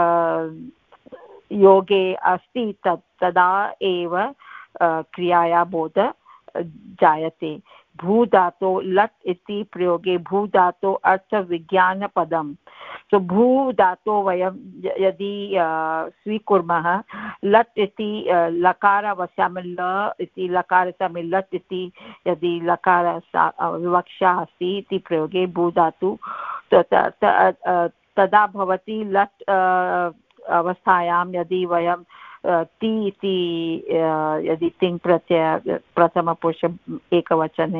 योगे अस्ति तदा एव क्रियाया बोध जायते। भूधातो लट् इति प्रयोगे भूधातो अर्थविज्ञानपदं। सो भूधातो वयं यदि स्वीकुर्मः लट् इति लकारावस्यामि ल इति लकारस्यामि लट् इति यदि लकार विवक्षा अस्ति इति प्रयोगे भूधातु तदा भवति लट् अवस्थायां यदि वयं ति इति यदि तिङ् प्रत्यय प्रथमपुरुष एकवचने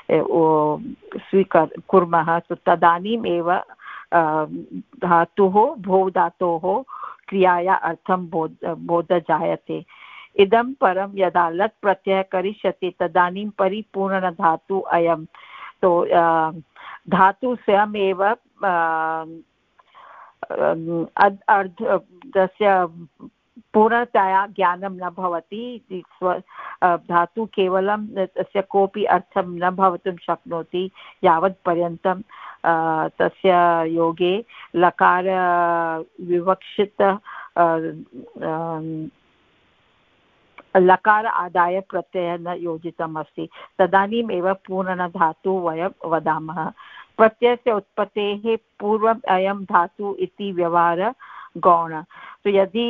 कुर्मः तदानीम् एव धातुः भूधातोः क्रियाया अर्थं बोध जायते। इदं परं यदा लट् प्रत्ययः करिष्यति तदानीं परिपूर्णधातु अयं। तो धातु स्वयमेव तस्य पूर्णतया ज्ञानं न भवति। धातु केवलं तस्य कोऽपि अर्थं न भवितुं शक्नोति यावत् पर्यन्तं तस्य योगे लकार विवक्षित लकार आदाय प्रत्ययः न योजितम् अस्ति तदानीम् एव पूर्णधातु वयं वदामः। प्रत्ययस्य उत्पत्तेः पूर्वम् अयं धातु इति व्यवहार गौण। यदि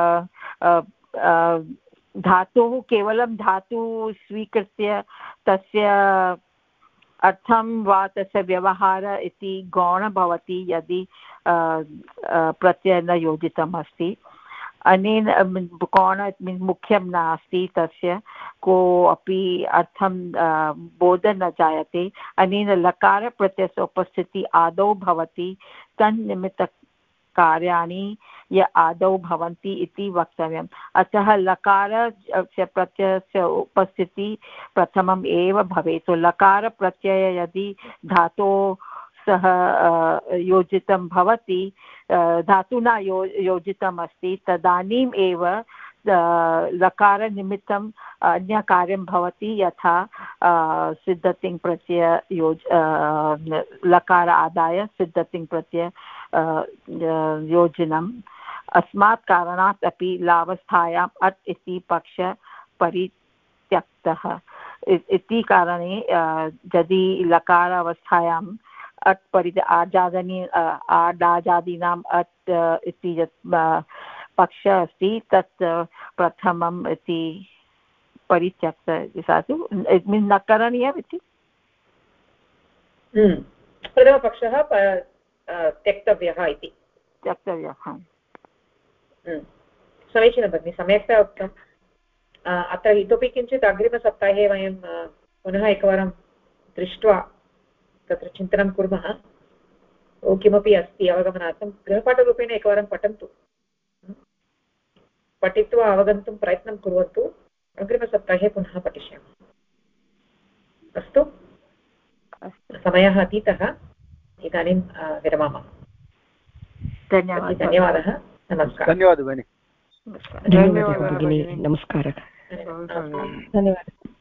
धातुः केवलं धातुः स्वीकृत्य तस्य अर्थं वा तस्य व्यवहारः इति गौण भवति यदि प्रत्ययः न योजितम् अस्ति। अनेन गौण मुख्यं नास्ति, तस्य कोऽपि अर्थं बोधः न जायते। अनेन लकारप्रत्ययस्य उपस्थितिः आदौ भवति, तन्निमित्तकार्याणि य आदौ भवन्ति इति वक्तव्यम्। अतः लकारस्य प्रत्ययस्य उपस्थितिः प्रथमम् एव भवेत्। लकारप्रत्ययः यदि धातोः सह योजितं भवति, धातुना योजितम् अस्ति, तदानीम् एव लकारनिमित्तम् अन्यकार्यं भवति, यथा सिद्धतिङ् प्रत्यय लकार आदाय सिद्धतिङ् प्रत्यय योजनम्। अस्मात् कारणात् अपि लावस्थायाम् अट् इति पक्षः परित्यक्तः इति कारणे यदि लकारावस्थायाम् अट् आडाजादीनाम् अट् इति यत् पक्षः अस्ति तत् प्रथमम् इति परित्यक्त न करणीयम् इति प्रथमपक्षः त्यक्तव्यः इति समीचीनं भगिनि, सम्यक्तया उक्तम्। अत्र इतोपि किञ्चित् अग्रिमसप्ताहे वयं पुनः एकवारं दृष्ट्वा तत्र चिन्तनं कुर्मः। किमपि अस्ति अवगमनार्थं गृहपाठरूपेण एकवारं पठन्तु, पठित्वा अवगन्तुं प्रयत्नं कुर्वन्तु। अग्रिमसप्ताहे पुनः पठिष्यामः। अस्तु, समयः अतीतः, इदानीं विरमामः। धन्यवादः। नमस्कारः। धन्यवादः भगिनि। धन्यवादः भगिनी, नमस्कारः। धन्यवादः। धन्यवादः।